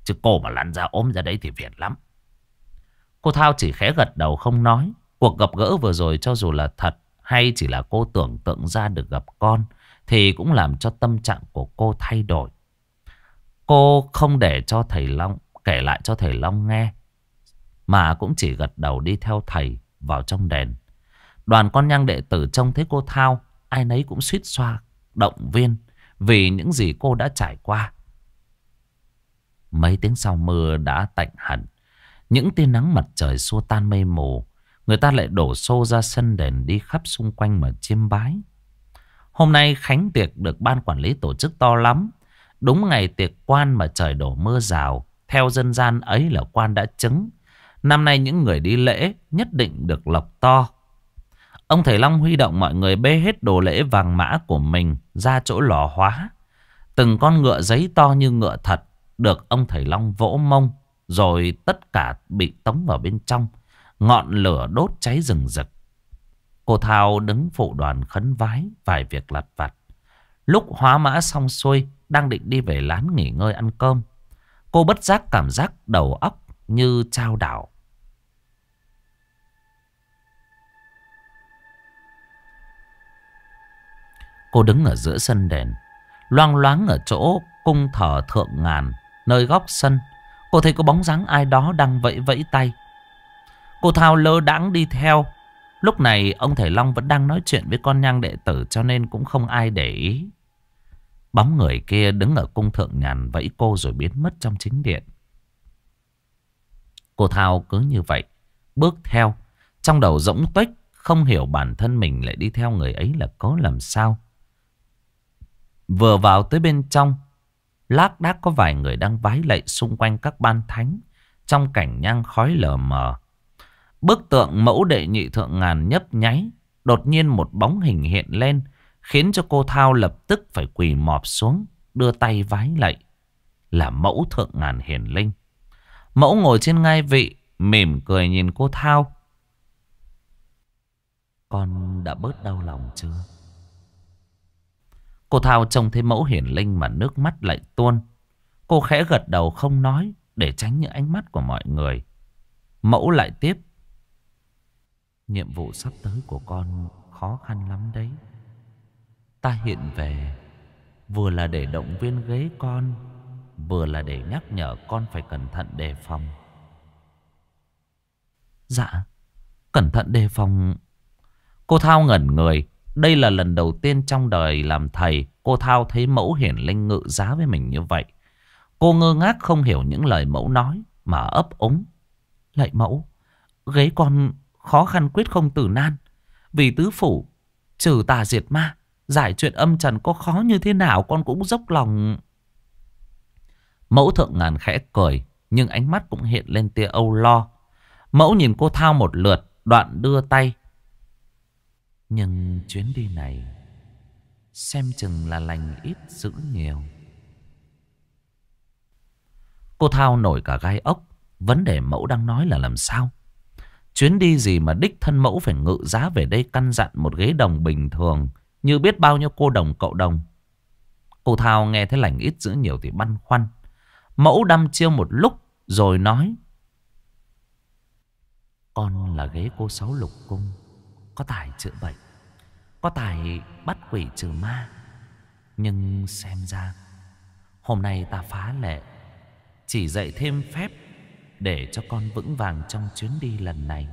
[SPEAKER 1] Chứ cô mà lăn ra ốm ra đấy thì phiền lắm. Cô Thao chỉ khẽ gật đầu không nói. Cuộc gặp gỡ vừa rồi cho dù là thật hay chỉ là cô tưởng tượng ra được gặp con thì cũng làm cho tâm trạng của cô thay đổi. Cô không để cho thầy Long kể lại cho thầy Long nghe, mà cũng chỉ gật đầu đi theo thầy vào trong đền. Đoàn con nhang đệ tử trông thấy cô Thao, ai nấy cũng suýt xoa động viên vì những gì cô đã trải qua. Mấy tiếng sau mưa đã tạnh hẳn. Những tia nắng mặt trời xua tan mây mù. Người ta lại đổ xô ra sân đền đi khắp xung quanh mà chiêm bái. Hôm nay khánh tiệc được ban quản lý tổ chức to lắm. Đúng ngày tiệc quan mà trời đổ mưa rào. Theo dân gian ấy là quan đã chứng. Năm nay những người đi lễ nhất định được lộc to. Ông thầy Long huy động mọi người bê hết đồ lễ vàng mã của mình ra chỗ lò hóa. Từng con ngựa giấy to như ngựa thật được ông thầy Long vỗ mông, rồi tất cả bị tống vào bên trong. Ngọn lửa đốt cháy rừng rực. Cô Thao đứng phụ đoàn khấn vái vài việc lặt vặt. Lúc hóa mã xong xuôi, đang định đi về lán nghỉ ngơi ăn cơm, cô bất giác cảm giác đầu óc như chao đảo. Cô đứng ở giữa sân đền, loang loáng ở chỗ cung thờ thượng ngàn. Nơi góc sân, cô thấy có bóng dáng ai đó đang vẫy vẫy tay. Cô Thao lơ đãng đi theo. Lúc này ông thầy Long vẫn đang nói chuyện với con nhang đệ tử, cho nên cũng không ai để ý. Bóng người kia đứng ở cung thượng nhàn vẫy cô rồi biến mất trong chính điện. Cô Thao cứ như vậy bước theo, trong đầu rỗng tuếch, không hiểu bản thân mình lại đi theo người ấy là có làm sao. Vừa vào tới bên trong, lác đác có vài người đang vái lạy xung quanh các ban thánh trong cảnh nhang khói lờ mờ. Bức tượng mẫu đệ nhị thượng ngàn nhấp nháy, đột nhiên một bóng hình hiện lên, khiến cho cô Thao lập tức phải quỳ mọp xuống, đưa tay vái lạy. Là mẫu thượng ngàn hiển linh. Mẫu ngồi trên ngai vị, mỉm cười nhìn cô Thao. Con đã bớt đau lòng chưa? Cô Thao trông thấy mẫu hiển linh mà nước mắt lại tuôn. Cô khẽ gật đầu không nói để tránh những ánh mắt của mọi người. Mẫu lại tiếp. Nhiệm vụ sắp tới của con khó khăn lắm đấy. Ta hiện về vừa là để động viên ghế con, vừa là để nhắc nhở con phải cẩn thận đề phòng. Dạ, cẩn thận đề phòng. Cô Thao ngẩn người. Đây là lần đầu tiên trong đời làm thầy cô Thao thấy mẫu hiển linh ngự giá với mình như vậy. Cô ngơ ngác không hiểu những lời mẫu nói mà ấp úng. Lạy mẫu, ghế con khó khăn quyết không tử nan. Vì tứ phủ trừ tà diệt ma, giải chuyện âm trần có khó như thế nào con cũng dốc lòng. Mẫu thượng ngàn khẽ cười, nhưng ánh mắt cũng hiện lên tia âu lo. Mẫu nhìn cô Thao một lượt, đoạn đưa tay. Nhưng chuyến đi này xem chừng là lành ít dữ nhiều. Cô Thao nổi cả gai ốc. Vấn đề mẫu đang nói là làm sao? Chuyến đi gì mà đích thân mẫu phải ngự giá về đây căn dặn một ghế đồng bình thường như biết bao nhiêu cô đồng cậu đồng. Cô Thao nghe thấy lành ít dữ nhiều thì băn khoăn. Mẫu đăm chiêu một lúc rồi nói. Con là ghế cô Sáu Lục Cung, có tài chữa bệnh, có tài bắt quỷ trừ ma. Nhưng xem ra hôm nay ta phá lệ, chỉ dạy thêm phép để cho con vững vàng trong chuyến đi lần này.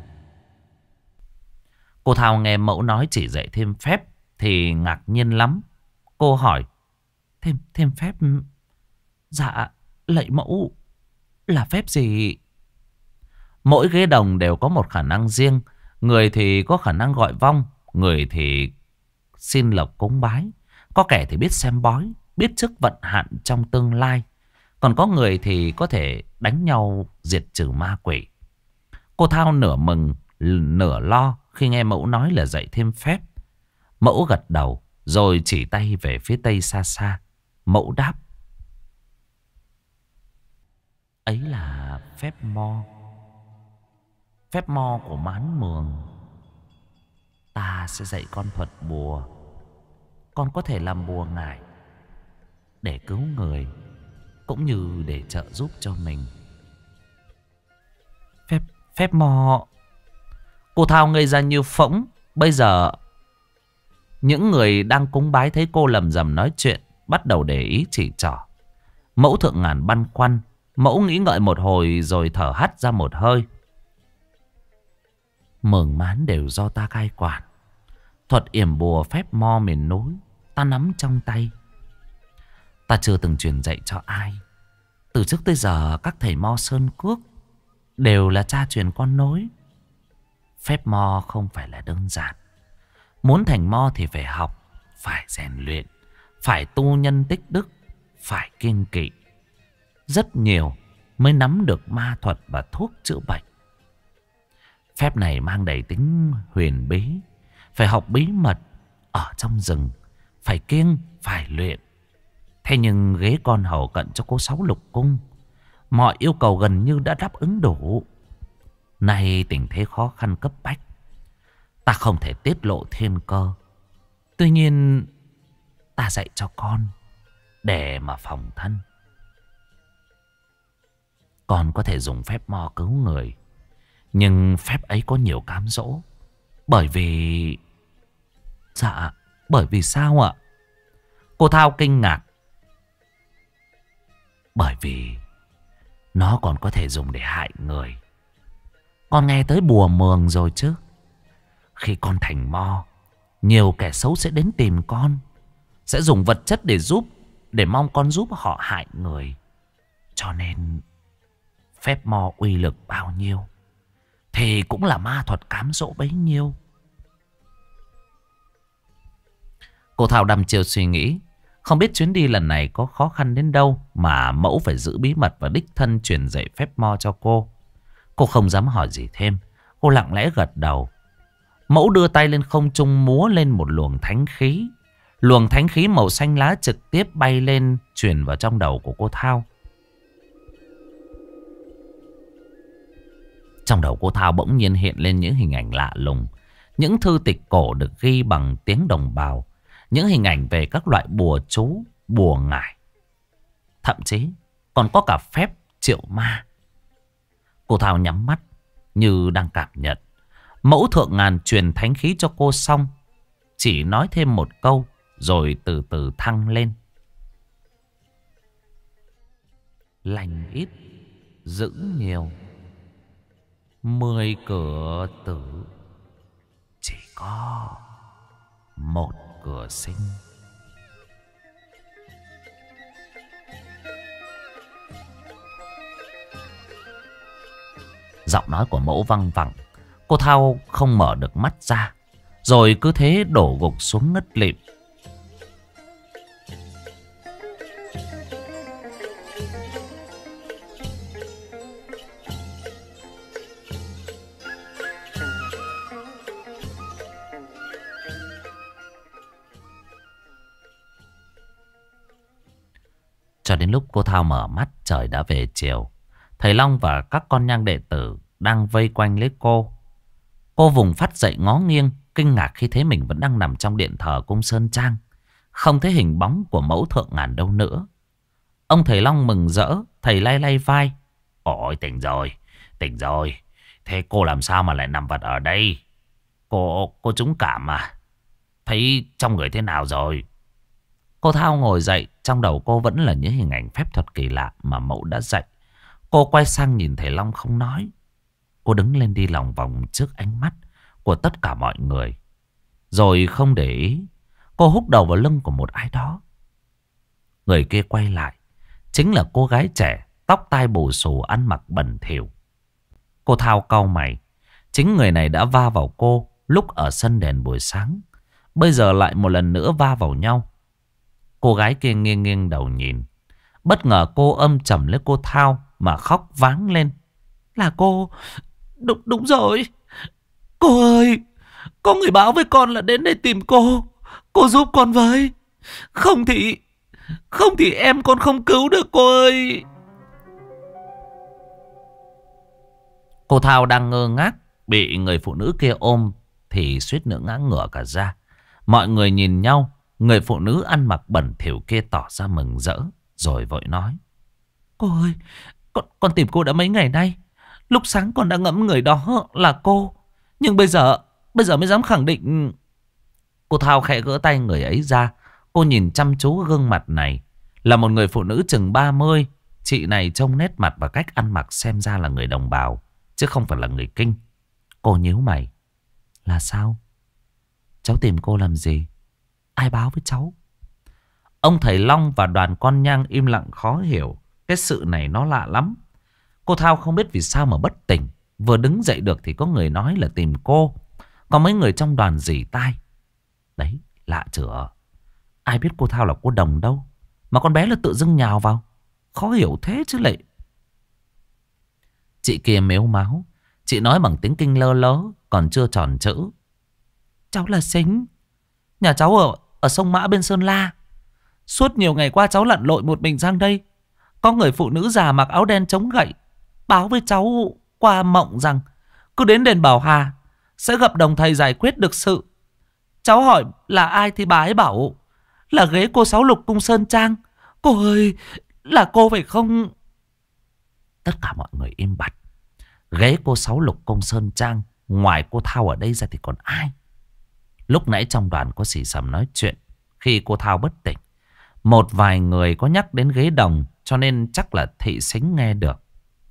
[SPEAKER 1] Cô Thao nghe mẫu nói chỉ dạy thêm phép thì ngạc nhiên lắm. Cô hỏi. Thêm phép? Dạ, lạy mẫu, là phép gì? Mỗi ghế đồng đều có một khả năng riêng. Người thì có khả năng gọi vong, người thì xin lộc cúng bái, có kẻ thì biết xem bói, biết trước vận hạn trong tương lai, còn có người thì có thể đánh nhau diệt trừ ma quỷ. Cô Thao nửa mừng nửa lo khi nghe mẫu nói là dạy thêm phép. Mẫu gật đầu rồi chỉ tay về phía tây xa xa. Mẫu đáp. Ấy là phép mo. Phép mo của Mán Mường. Ta sẽ dạy con thuật bùa. Con có thể làm bùa ngải để cứu người, cũng như để trợ giúp cho mình. Phép mò. Cô Thao ngây ra như phỗng. Bây giờ những người đang cúng bái thấy cô lầm rầm nói chuyện, bắt đầu để ý chỉ trỏ. Mẫu Thượng Ngàn băn khoăn. Mẫu nghĩ ngợi một hồi rồi thở hắt ra một hơi. Mường mán đều do ta cai quản. Thuật yểm bùa phép mo miền núi ta nắm trong tay. Ta chưa từng truyền dạy cho ai. Từ trước tới giờ các thầy mo sơn cước đều là cha truyền con nối. Phép mo không phải là đơn giản. Muốn thành mo thì phải học, phải rèn luyện, phải tu nhân tích đức, phải kiêng kỵ rất nhiều mới nắm được ma thuật và thuốc chữa bệnh. Phép này mang đầy tính huyền bí, phải học bí mật ở trong rừng, phải kiêng, phải luyện. Thế nhưng ghế con hầu cận cho cô Sáu Lục Cung, mọi yêu cầu gần như đã đáp ứng đủ. Nay tình thế khó khăn cấp bách, ta không thể tiết lộ thiên cơ. Tuy nhiên ta dạy cho con để mà phòng thân. Con có thể dùng phép mo cứu người, nhưng phép ấy có nhiều cám dỗ. Bởi vì... Dạ, bởi vì sao ạ? Cô Thao kinh ngạc. Bởi vì nó còn có thể dùng để hại người. Con nghe tới bùa mường rồi chứ? Khi con thành mo, nhiều kẻ xấu sẽ đến tìm con, sẽ dùng vật chất để giúp, để mong con giúp họ hại người. Cho nên phép mo uy lực bao nhiêu thì cũng là ma thuật cám dỗ bấy nhiêu. Cô Thảo đăm chiêu suy nghĩ. Không biết chuyến đi lần này có khó khăn đến đâu mà mẫu phải giữ bí mật và đích thân truyền dạy phép mo cho cô. Cô không dám hỏi gì thêm. Cô lặng lẽ gật đầu. Mẫu đưa tay lên không trung múa lên một luồng thánh khí. Luồng thánh khí màu xanh lá trực tiếp bay lên truyền vào trong đầu của cô Thao. Trong đầu cô Thao bỗng nhiên hiện lên những hình ảnh lạ lùng. Những thư tịch cổ được ghi bằng tiếng đồng bào. Những hình ảnh về các loại bùa chú, bùa ngải. Thậm chí còn có cả phép triệu ma. Cô Thao nhắm mắt như đang cảm nhận. Mẫu Thượng Ngàn truyền thánh khí cho cô xong, chỉ nói thêm một câu rồi từ từ thăng lên. Lành ít, giữ nhiều. 10 cửa tử, chỉ có 1 cửa sinh. Giọng nói của mẫu văng vẳng. Cô Thao không mở được mắt ra, rồi cứ thế đổ gục xuống ngất lịm. Cho đến lúc cô Thao mở mắt, trời đã về chiều. Thầy Long và các con nhang đệ tử đang vây quanh lấy cô. Cô vùng phát dậy ngó nghiêng, kinh ngạc khi thấy mình vẫn đang nằm trong điện thờ cung Sơn Trang. Không thấy hình bóng của mẫu Thượng Ngàn đâu nữa. Ông thầy Long mừng rỡ, thầy lay lay vai. Ôi tỉnh rồi, tỉnh rồi. Thế cô làm sao mà lại nằm vật ở đây? Cô trúng cảm à? Thấy trong người thế nào rồi? Cô Thao ngồi dậy, trong đầu cô vẫn là những hình ảnh phép thuật kỳ lạ mà mẫu đã dạy. Cô quay sang nhìn thầy Long không nói. Cô đứng lên đi lòng vòng trước ánh mắt của tất cả mọi người. Rồi không để ý, cô húc đầu vào lưng của một ai đó. Người kia quay lại, chính là cô gái trẻ, tóc tai bù xù, ăn mặc bẩn thỉu. Cô Thao cau mày. Chính người này đã va vào cô lúc ở sân đèn buổi sáng. Bây giờ lại một lần nữa va vào nhau. Cô gái kia nghiêng nghiêng đầu nhìn. Bất ngờ cô âm trầm lấy cô Thao mà khóc váng lên. Là cô. Đúng rồi. Cô ơi, có người báo với con là đến đây tìm cô. Cô giúp con với. Không thì em con không cứu được cô ơi. Cô Thao đang ngơ ngác, bị người phụ nữ kia ôm thì suýt nữa ngã ngửa cả ra. Mọi người nhìn nhau. Người phụ nữ ăn mặc bẩn thỉu kia tỏ ra mừng rỡ, rồi vội nói. Cô ơi, con tìm cô đã mấy ngày nay. Lúc sáng con đã ngẫm người đó là cô. Nhưng bây giờ mới dám khẳng định. Cô Thao khẽ gỡ tay người ấy ra. Cô nhìn chăm chú gương mặt này. Là một người phụ nữ chừng 30. Chị này trông nét mặt và cách ăn mặc xem ra là người đồng bào, chứ không phải là người Kinh. Cô nhíu mày. Là sao? Cháu tìm cô làm gì? Ai báo với cháu? Ông thầy Long và đoàn con nhang im lặng khó hiểu. Cái sự này nó lạ lắm. Cô Thao không biết vì sao mà bất tỉnh. Vừa đứng dậy được thì có người nói là tìm cô. Có mấy người trong đoàn rỉ tai. Đấy, lạ chửa. Ai biết cô Thao là cô Đồng đâu mà con bé là tự dưng nhào vào. Khó hiểu thế chứ lệ. Chị kia mếu máo. Chị nói bằng tiếng Kinh lơ lớ, còn chưa tròn chữ. Cháu là Sính. Nhà cháu ở sông Mã bên Sơn La. Suốt nhiều ngày qua cháu lặn lội một mình sang đây. Có người phụ nữ già mặc áo đen chống gậy báo với cháu qua mộng rằng cứ đến đền Bảo Hà sẽ gặp đồng thầy giải quyết được sự. Cháu hỏi là ai thì bà ấy bảo là ghế cô Sáu Lục cung Sơn Trang. Cô ơi, là cô phải không? Tất cả mọi người im bặt. Ghế cô Sáu Lục cung Sơn Trang, ngoài cô Thao ở đây ra thì còn ai? Lúc nãy trong đoàn có xì xầm nói chuyện. Khi cô Thao bất tỉnh, một vài người có nhắc đến ghế đồng, cho nên chắc là thị Sính nghe được.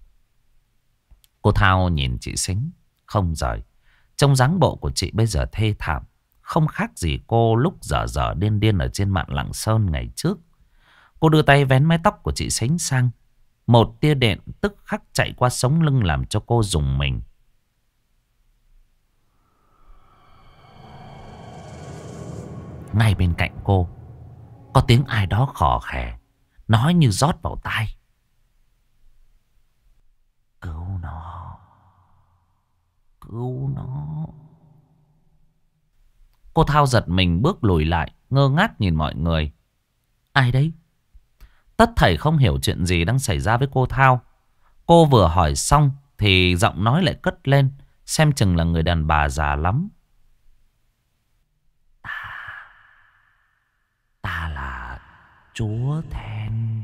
[SPEAKER 1] Cô Thao nhìn chị Sính không rời. Trông dáng bộ của chị bây giờ thê thảm, không khác gì cô lúc dở dở điên điên ở trên mạn Lạng Sơn ngày trước. Cô đưa tay vén mái tóc của chị Sính sang. Một tia điện tức khắc chạy qua sống lưng làm cho cô rùng mình. Ngay bên cạnh cô có tiếng ai đó khò khè, nói như rót vào tai. Cứu nó, cứu nó. Cô Thao giật mình bước lùi lại, ngơ ngác nhìn mọi người. Ai đấy? Tất thảy không hiểu chuyện gì đang xảy ra với cô Thao. Cô vừa hỏi xong thì giọng nói lại cất lên, xem chừng là người đàn bà già lắm. Ta là Chúa Then.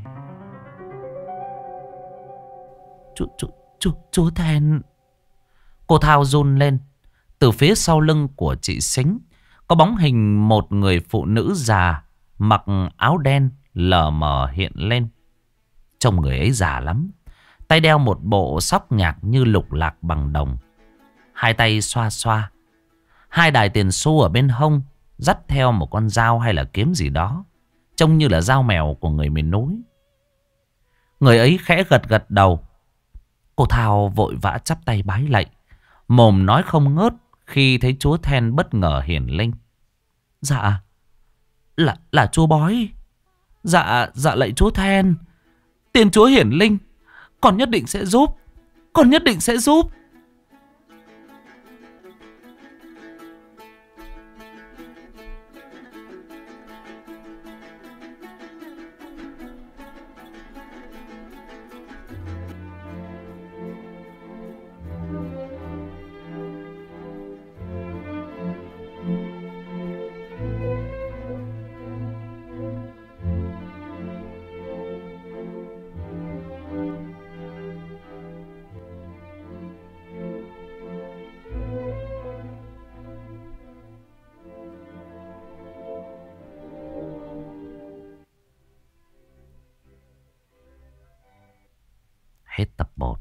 [SPEAKER 1] Chúa Then. Cô Thao run lên. Từ phía sau lưng của chị Sính có bóng hình một người phụ nữ già mặc áo đen lờ mờ hiện lên. Trông người ấy già lắm. Tay đeo một bộ sóc nhạc như lục lạc bằng đồng. Hai tay xoa xoa. Hai đài tiền xu ở bên hông, dắt theo một con dao hay là kiếm gì đó, trông như là dao mèo của người miền núi. Người ấy khẽ gật gật đầu. Cô Thao vội vã chắp tay bái lạy, mồm nói không ngớt khi thấy chúa Then bất ngờ hiển linh. Dạ, là chúa bói. Dạ lạy chúa Then. Tiền chúa hiển linh, con nhất định sẽ giúp. Con nhất định sẽ giúp. Hết tập 1.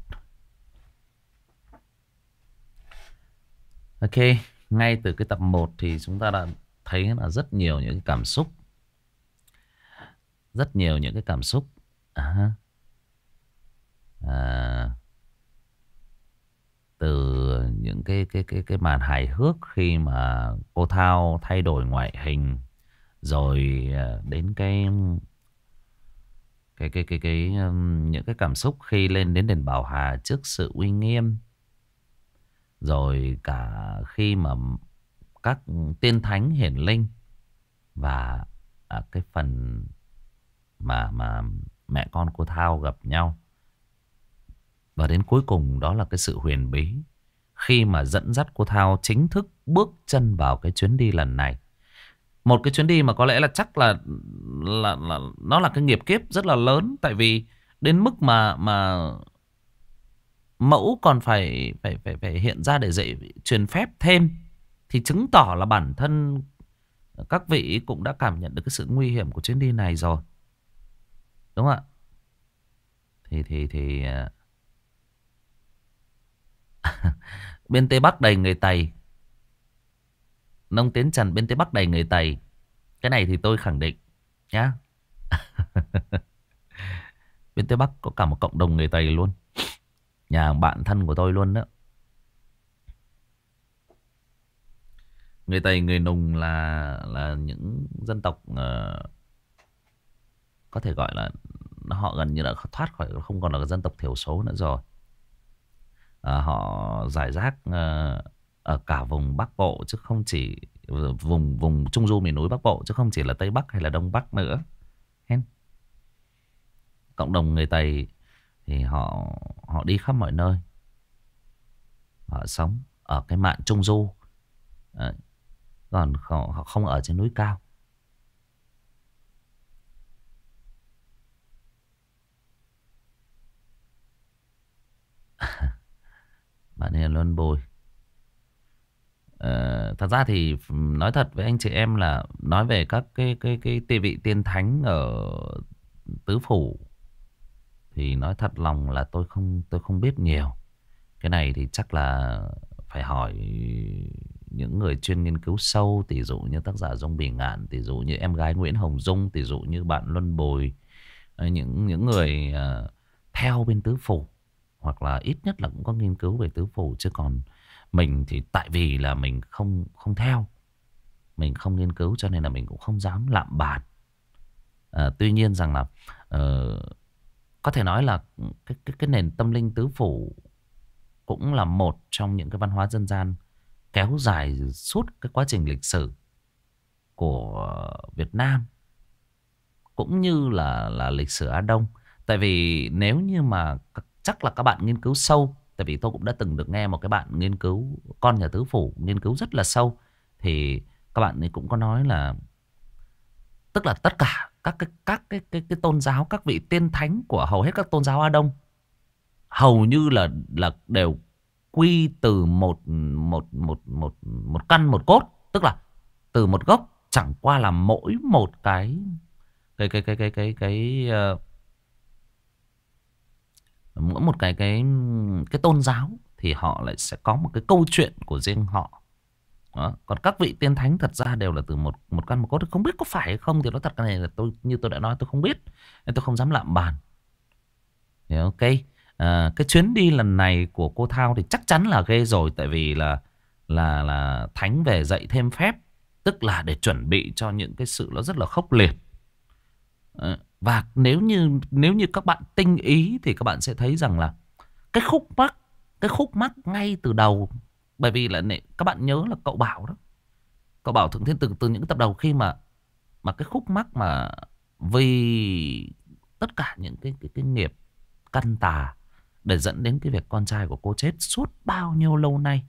[SPEAKER 1] Ok, ngay từ cái tập 1 thì chúng ta đã thấy là rất nhiều những cái cảm xúc. Rất nhiều những cái cảm xúc. Từ những cái màn hài hước khi mà cô Thao thay đổi ngoại hình, rồi đến những cái cảm xúc khi lên đến đền Bảo Hà trước sự uy nghiêm, rồi cả khi mà các tiên thánh hiển linh, và cái phần mà mẹ con cô Thao gặp nhau, và đến cuối cùng đó là cái sự huyền bí khi mà dẫn dắt cô Thao chính thức bước chân vào cái chuyến đi lần này. Một cái chuyến đi mà có lẽ là chắc là nó là cái nghiệp kiếp rất là lớn. Tại vì đến mức mà mẫu còn phải hiện ra để dạy truyền phép thêm, thì chứng tỏ là bản thân các vị cũng đã cảm nhận được cái sự nguy hiểm của chuyến đi này rồi, đúng không ạ? Thì bên Tây Bắc đầy người Tày, Nông Tiến Trần bên Tây Bắc đầy người Tày, cái này thì tôi khẳng định nhá. Bên Tây Bắc có cả một cộng đồng người Tày luôn, nhà bạn thân của tôi luôn đó. Người Tày, người Nùng là những dân tộc có thể gọi là họ gần như là thoát khỏi, không còn là dân tộc thiểu số nữa rồi. Họ rải rác ở cả vùng Bắc Bộ, chứ không chỉ vùng vùng Trung Du miền núi Bắc Bộ, chứ không chỉ là Tây Bắc hay là Đông Bắc nữa. Cộng đồng người Tày thì họ đi khắp mọi nơi, họ sống ở cái mạn Trung Du. Đấy. Còn họ không ở trên núi cao. Bạn này Luân Bồi. Thật ra thì nói thật với anh chị em là nói về các cái tề vị tiên thánh ở tứ phủ thì nói thật lòng là tôi không biết nhiều. Cái này thì chắc là phải hỏi những người chuyên nghiên cứu sâu, tỷ dụ như tác giả Dung Bỉ Ngạn, tỷ dụ như em gái Nguyễn Hồng Dung, tỷ dụ như bạn Luân Bồi, những người theo bên tứ phủ, hoặc là ít nhất là cũng có nghiên cứu về tứ phủ. Chứ còn mình thì tại vì là mình không theo, mình không nghiên cứu, cho nên là mình cũng không dám lạm bàn. Tuy nhiên rằng là có thể nói là cái nền tâm linh tứ phủ cũng là một trong những cái văn hóa dân gian kéo dài suốt cái quá trình lịch sử của Việt Nam, cũng như là lịch sử Á Đông. Tại vì nếu như mà chắc là các bạn nghiên cứu sâu, tại vì tôi cũng đã từng được nghe một cái bạn nghiên cứu con nhà tứ phủ nghiên cứu rất là sâu, thì các bạn ấy cũng có nói là tức là tất cả các cái tôn giáo, các vị tiên thánh của hầu hết các tôn giáo Á Đông hầu như là đều quy từ một căn một cốt, tức là từ một gốc, chẳng qua là mỗi một mỗi một cái tôn giáo thì họ lại sẽ có một cái câu chuyện của riêng họ. Đó. Còn các vị tiên thánh thật ra đều là từ một căn một cốt. Không biết có phải hay không thì nói thật, cái này là như tôi đã nói, tôi không biết nên tôi không dám lạm bàn. Thì ok. Cái chuyến đi lần này của cô Thao thì chắc chắn là ghê rồi, tại vì là thánh về dạy thêm phép, tức là để chuẩn bị cho những cái sự nó rất là khốc liệt. Và nếu như các bạn tinh ý thì các bạn sẽ thấy rằng là cái khúc mắc ngay từ đầu, bởi vì là các bạn nhớ là cậu Bảo đó, cậu Bảo Thượng Thiên từ những tập đầu, khi mà cái khúc mắc mà vì tất cả những cái nghiệp căn tà để dẫn đến cái việc con trai của cô chết suốt bao nhiêu lâu nay,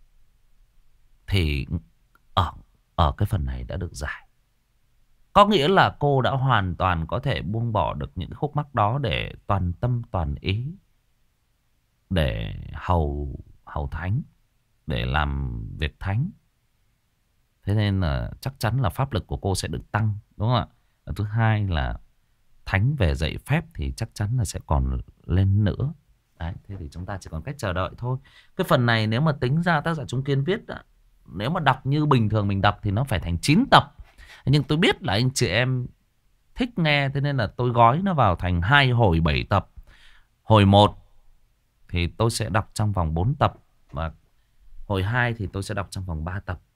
[SPEAKER 1] thì ở cái phần này đã được giải. Có nghĩa là cô đã hoàn toàn có thể buông bỏ được những khúc mắc đó để toàn tâm toàn ý để hầu thánh, để làm việc thánh. Thế nên là chắc chắn là pháp lực của cô sẽ được tăng, đúng không ạ? Thứ hai là thánh về dạy phép thì chắc chắn là sẽ còn lên nữa. Đấy, thế thì chúng ta chỉ còn cách chờ đợi thôi. Cái phần này nếu mà tính ra tác giả Trung Kiên viết, nếu mà đọc như bình thường mình đọc thì nó phải thành 9 tập. Nhưng tôi biết là anh chị em thích nghe, thế nên là tôi gói nó vào thành 2 hồi 7 tập. Hồi 1 thì tôi sẽ đọc trong vòng 4 tập, và hồi 2 thì tôi sẽ đọc trong vòng 3 tập.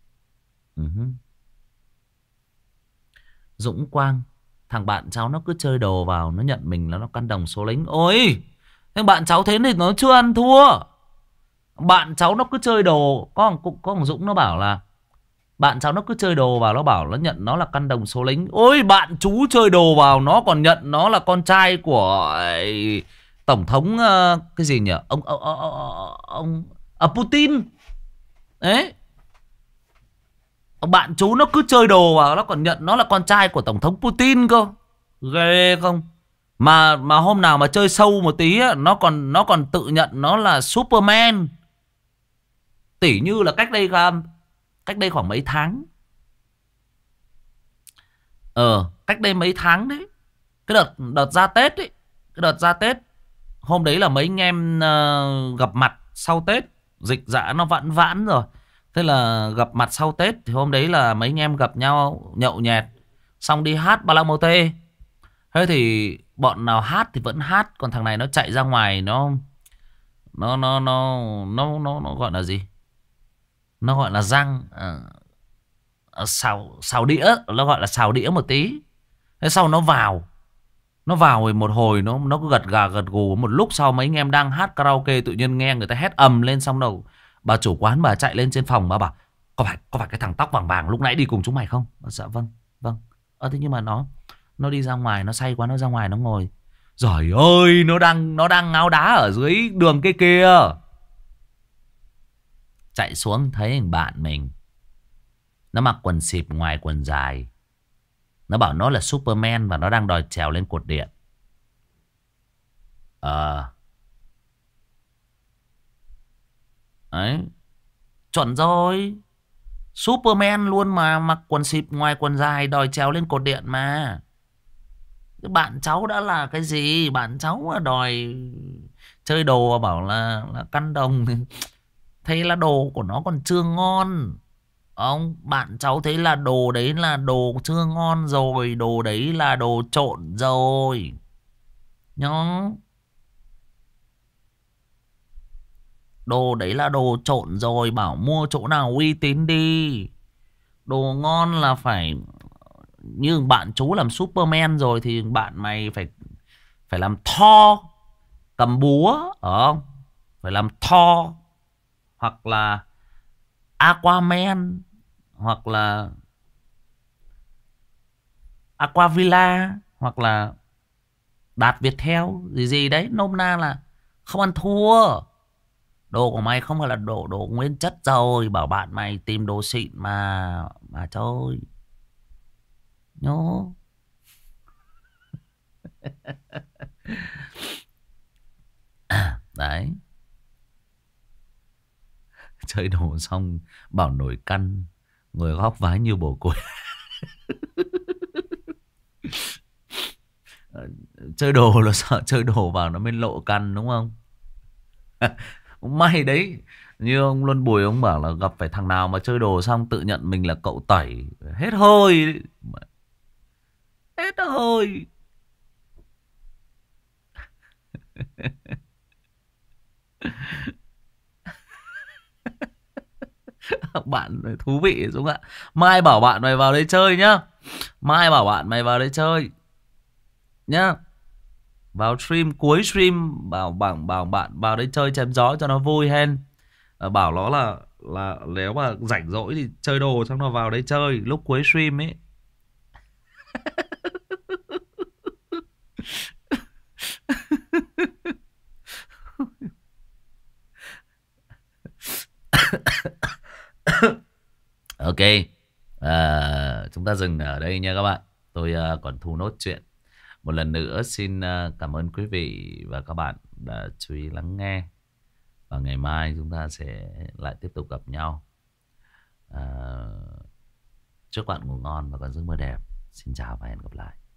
[SPEAKER 1] Dũng Quang, thằng bạn cháu nó cứ chơi đồ vào, nó nhận mình là nó căn đồng số lính. Ôi, thế bạn cháu thế thì nó chưa ăn thua. Bạn cháu nó cứ chơi đồ. Có thằng Dũng nó bảo là bạn cháu nó cứ chơi đồ vào, nó bảo nó nhận nó là căn đồng số lính. Ôi, bạn chú chơi đồ vào, nó còn nhận nó là con trai của tổng thống cái gì nhỉ, ông Putin đấy. Bạn chú nó cứ chơi đồ vào, nó còn nhận nó là con trai của tổng thống Putin cơ. Ghê không? Mà hôm nào mà chơi sâu một tí á, nó còn tự nhận nó là Superman. Tỉ như là cách đây khoảng mấy tháng. Cách đây mấy tháng đấy. Cái đợt ra Tết ấy. Cái đợt ra Tết. Hôm đấy là mấy anh em gặp mặt sau Tết. Dịch dã nó vãn vãn rồi. Thế là gặp mặt sau Tết. Thì hôm đấy là mấy anh em gặp nhau nhậu nhẹt. Xong đi hát Ba La Mô Tê. Thế thì bọn nào hát thì vẫn hát. Còn thằng này nó chạy ra ngoài. Nó gọi là gì? Nó gọi là răng xào đĩa. Nó gọi là xào đĩa một tí. Thế sau nó vào rồi một hồi nó cứ gật gà gật gù. Một lúc sau mấy anh em đang hát karaoke tự nhiên nghe người ta hét ầm lên. Xong đầu bà chủ quán bà chạy lên trên phòng, bà bảo có phải cái thằng tóc vàng vàng lúc nãy đi cùng chúng mày không? Dạ vâng vâng. Thế nhưng mà nó đi ra ngoài, nó say quá, nó ra ngoài nó ngồi. Giời ơi, nó đang ngáo đá ở dưới đường kia kia. Chạy xuống thấy thằng bạn mình, nó mặc quần xịp ngoài quần dài. Nó bảo nó là Superman và nó đang đòi trèo lên cột điện. Đấy, chuẩn rồi. Superman luôn mà, mặc quần xịp ngoài quần dài đòi trèo lên cột điện mà. Cái bạn cháu đã là cái gì? Bạn cháu mà đòi chơi đồ bảo là căn đồng. Thế là đồ của nó còn chưa ngon. Bạn cháu thấy là đồ đấy là đồ chưa ngon rồi. Đồ đấy là đồ trộn rồi. Nhá. Đồ đấy là đồ trộn rồi. Bảo mua chỗ nào uy tín đi. Đồ ngon là phải như bạn chú làm Superman rồi thì bạn mày phải làm Thor, cầm búa, không? Phải làm Thor hoặc là Aquaman hoặc là Aquavilla hoặc là Đạt Viettel gì gì đấy, nôm na là không ăn thua. Đồ của mày không phải là đồ nguyên chất rồi. Bảo bạn mày tìm đồ xịn mà chơi nhố. Đấy. Chơi đồ xong bảo nổi căn, người góc vái như bồ côi. Chơi đồ là sợ chơi đồ vào nó mới lộ căn đúng không? May đấy. Như ông Luân Bùi ông bảo là gặp phải thằng nào mà chơi đồ xong tự nhận mình là cậu tẩy, hết hơi. Hết hơi. Bạn thú vị Dũng ạ. Mai bảo bạn mày vào đây chơi nhá. Mai bảo bạn mày vào đây chơi nhá. Vào stream, cuối stream bảo bạn vào đây chơi chém gió cho nó vui hen. Bảo nó là nếu mà rảnh rỗi thì chơi đồ xong nó vào đây chơi lúc cuối stream ấy. Ok. Chúng ta dừng ở đây nha các bạn. Tôi còn thu nốt chuyện. Một lần nữa xin cảm ơn quý vị và các bạn đã chú ý lắng nghe. Và ngày mai chúng ta sẽ lại tiếp tục gặp nhau. Chúc bạn ngủ ngon và có giấc mơ đẹp. Xin chào và hẹn gặp lại.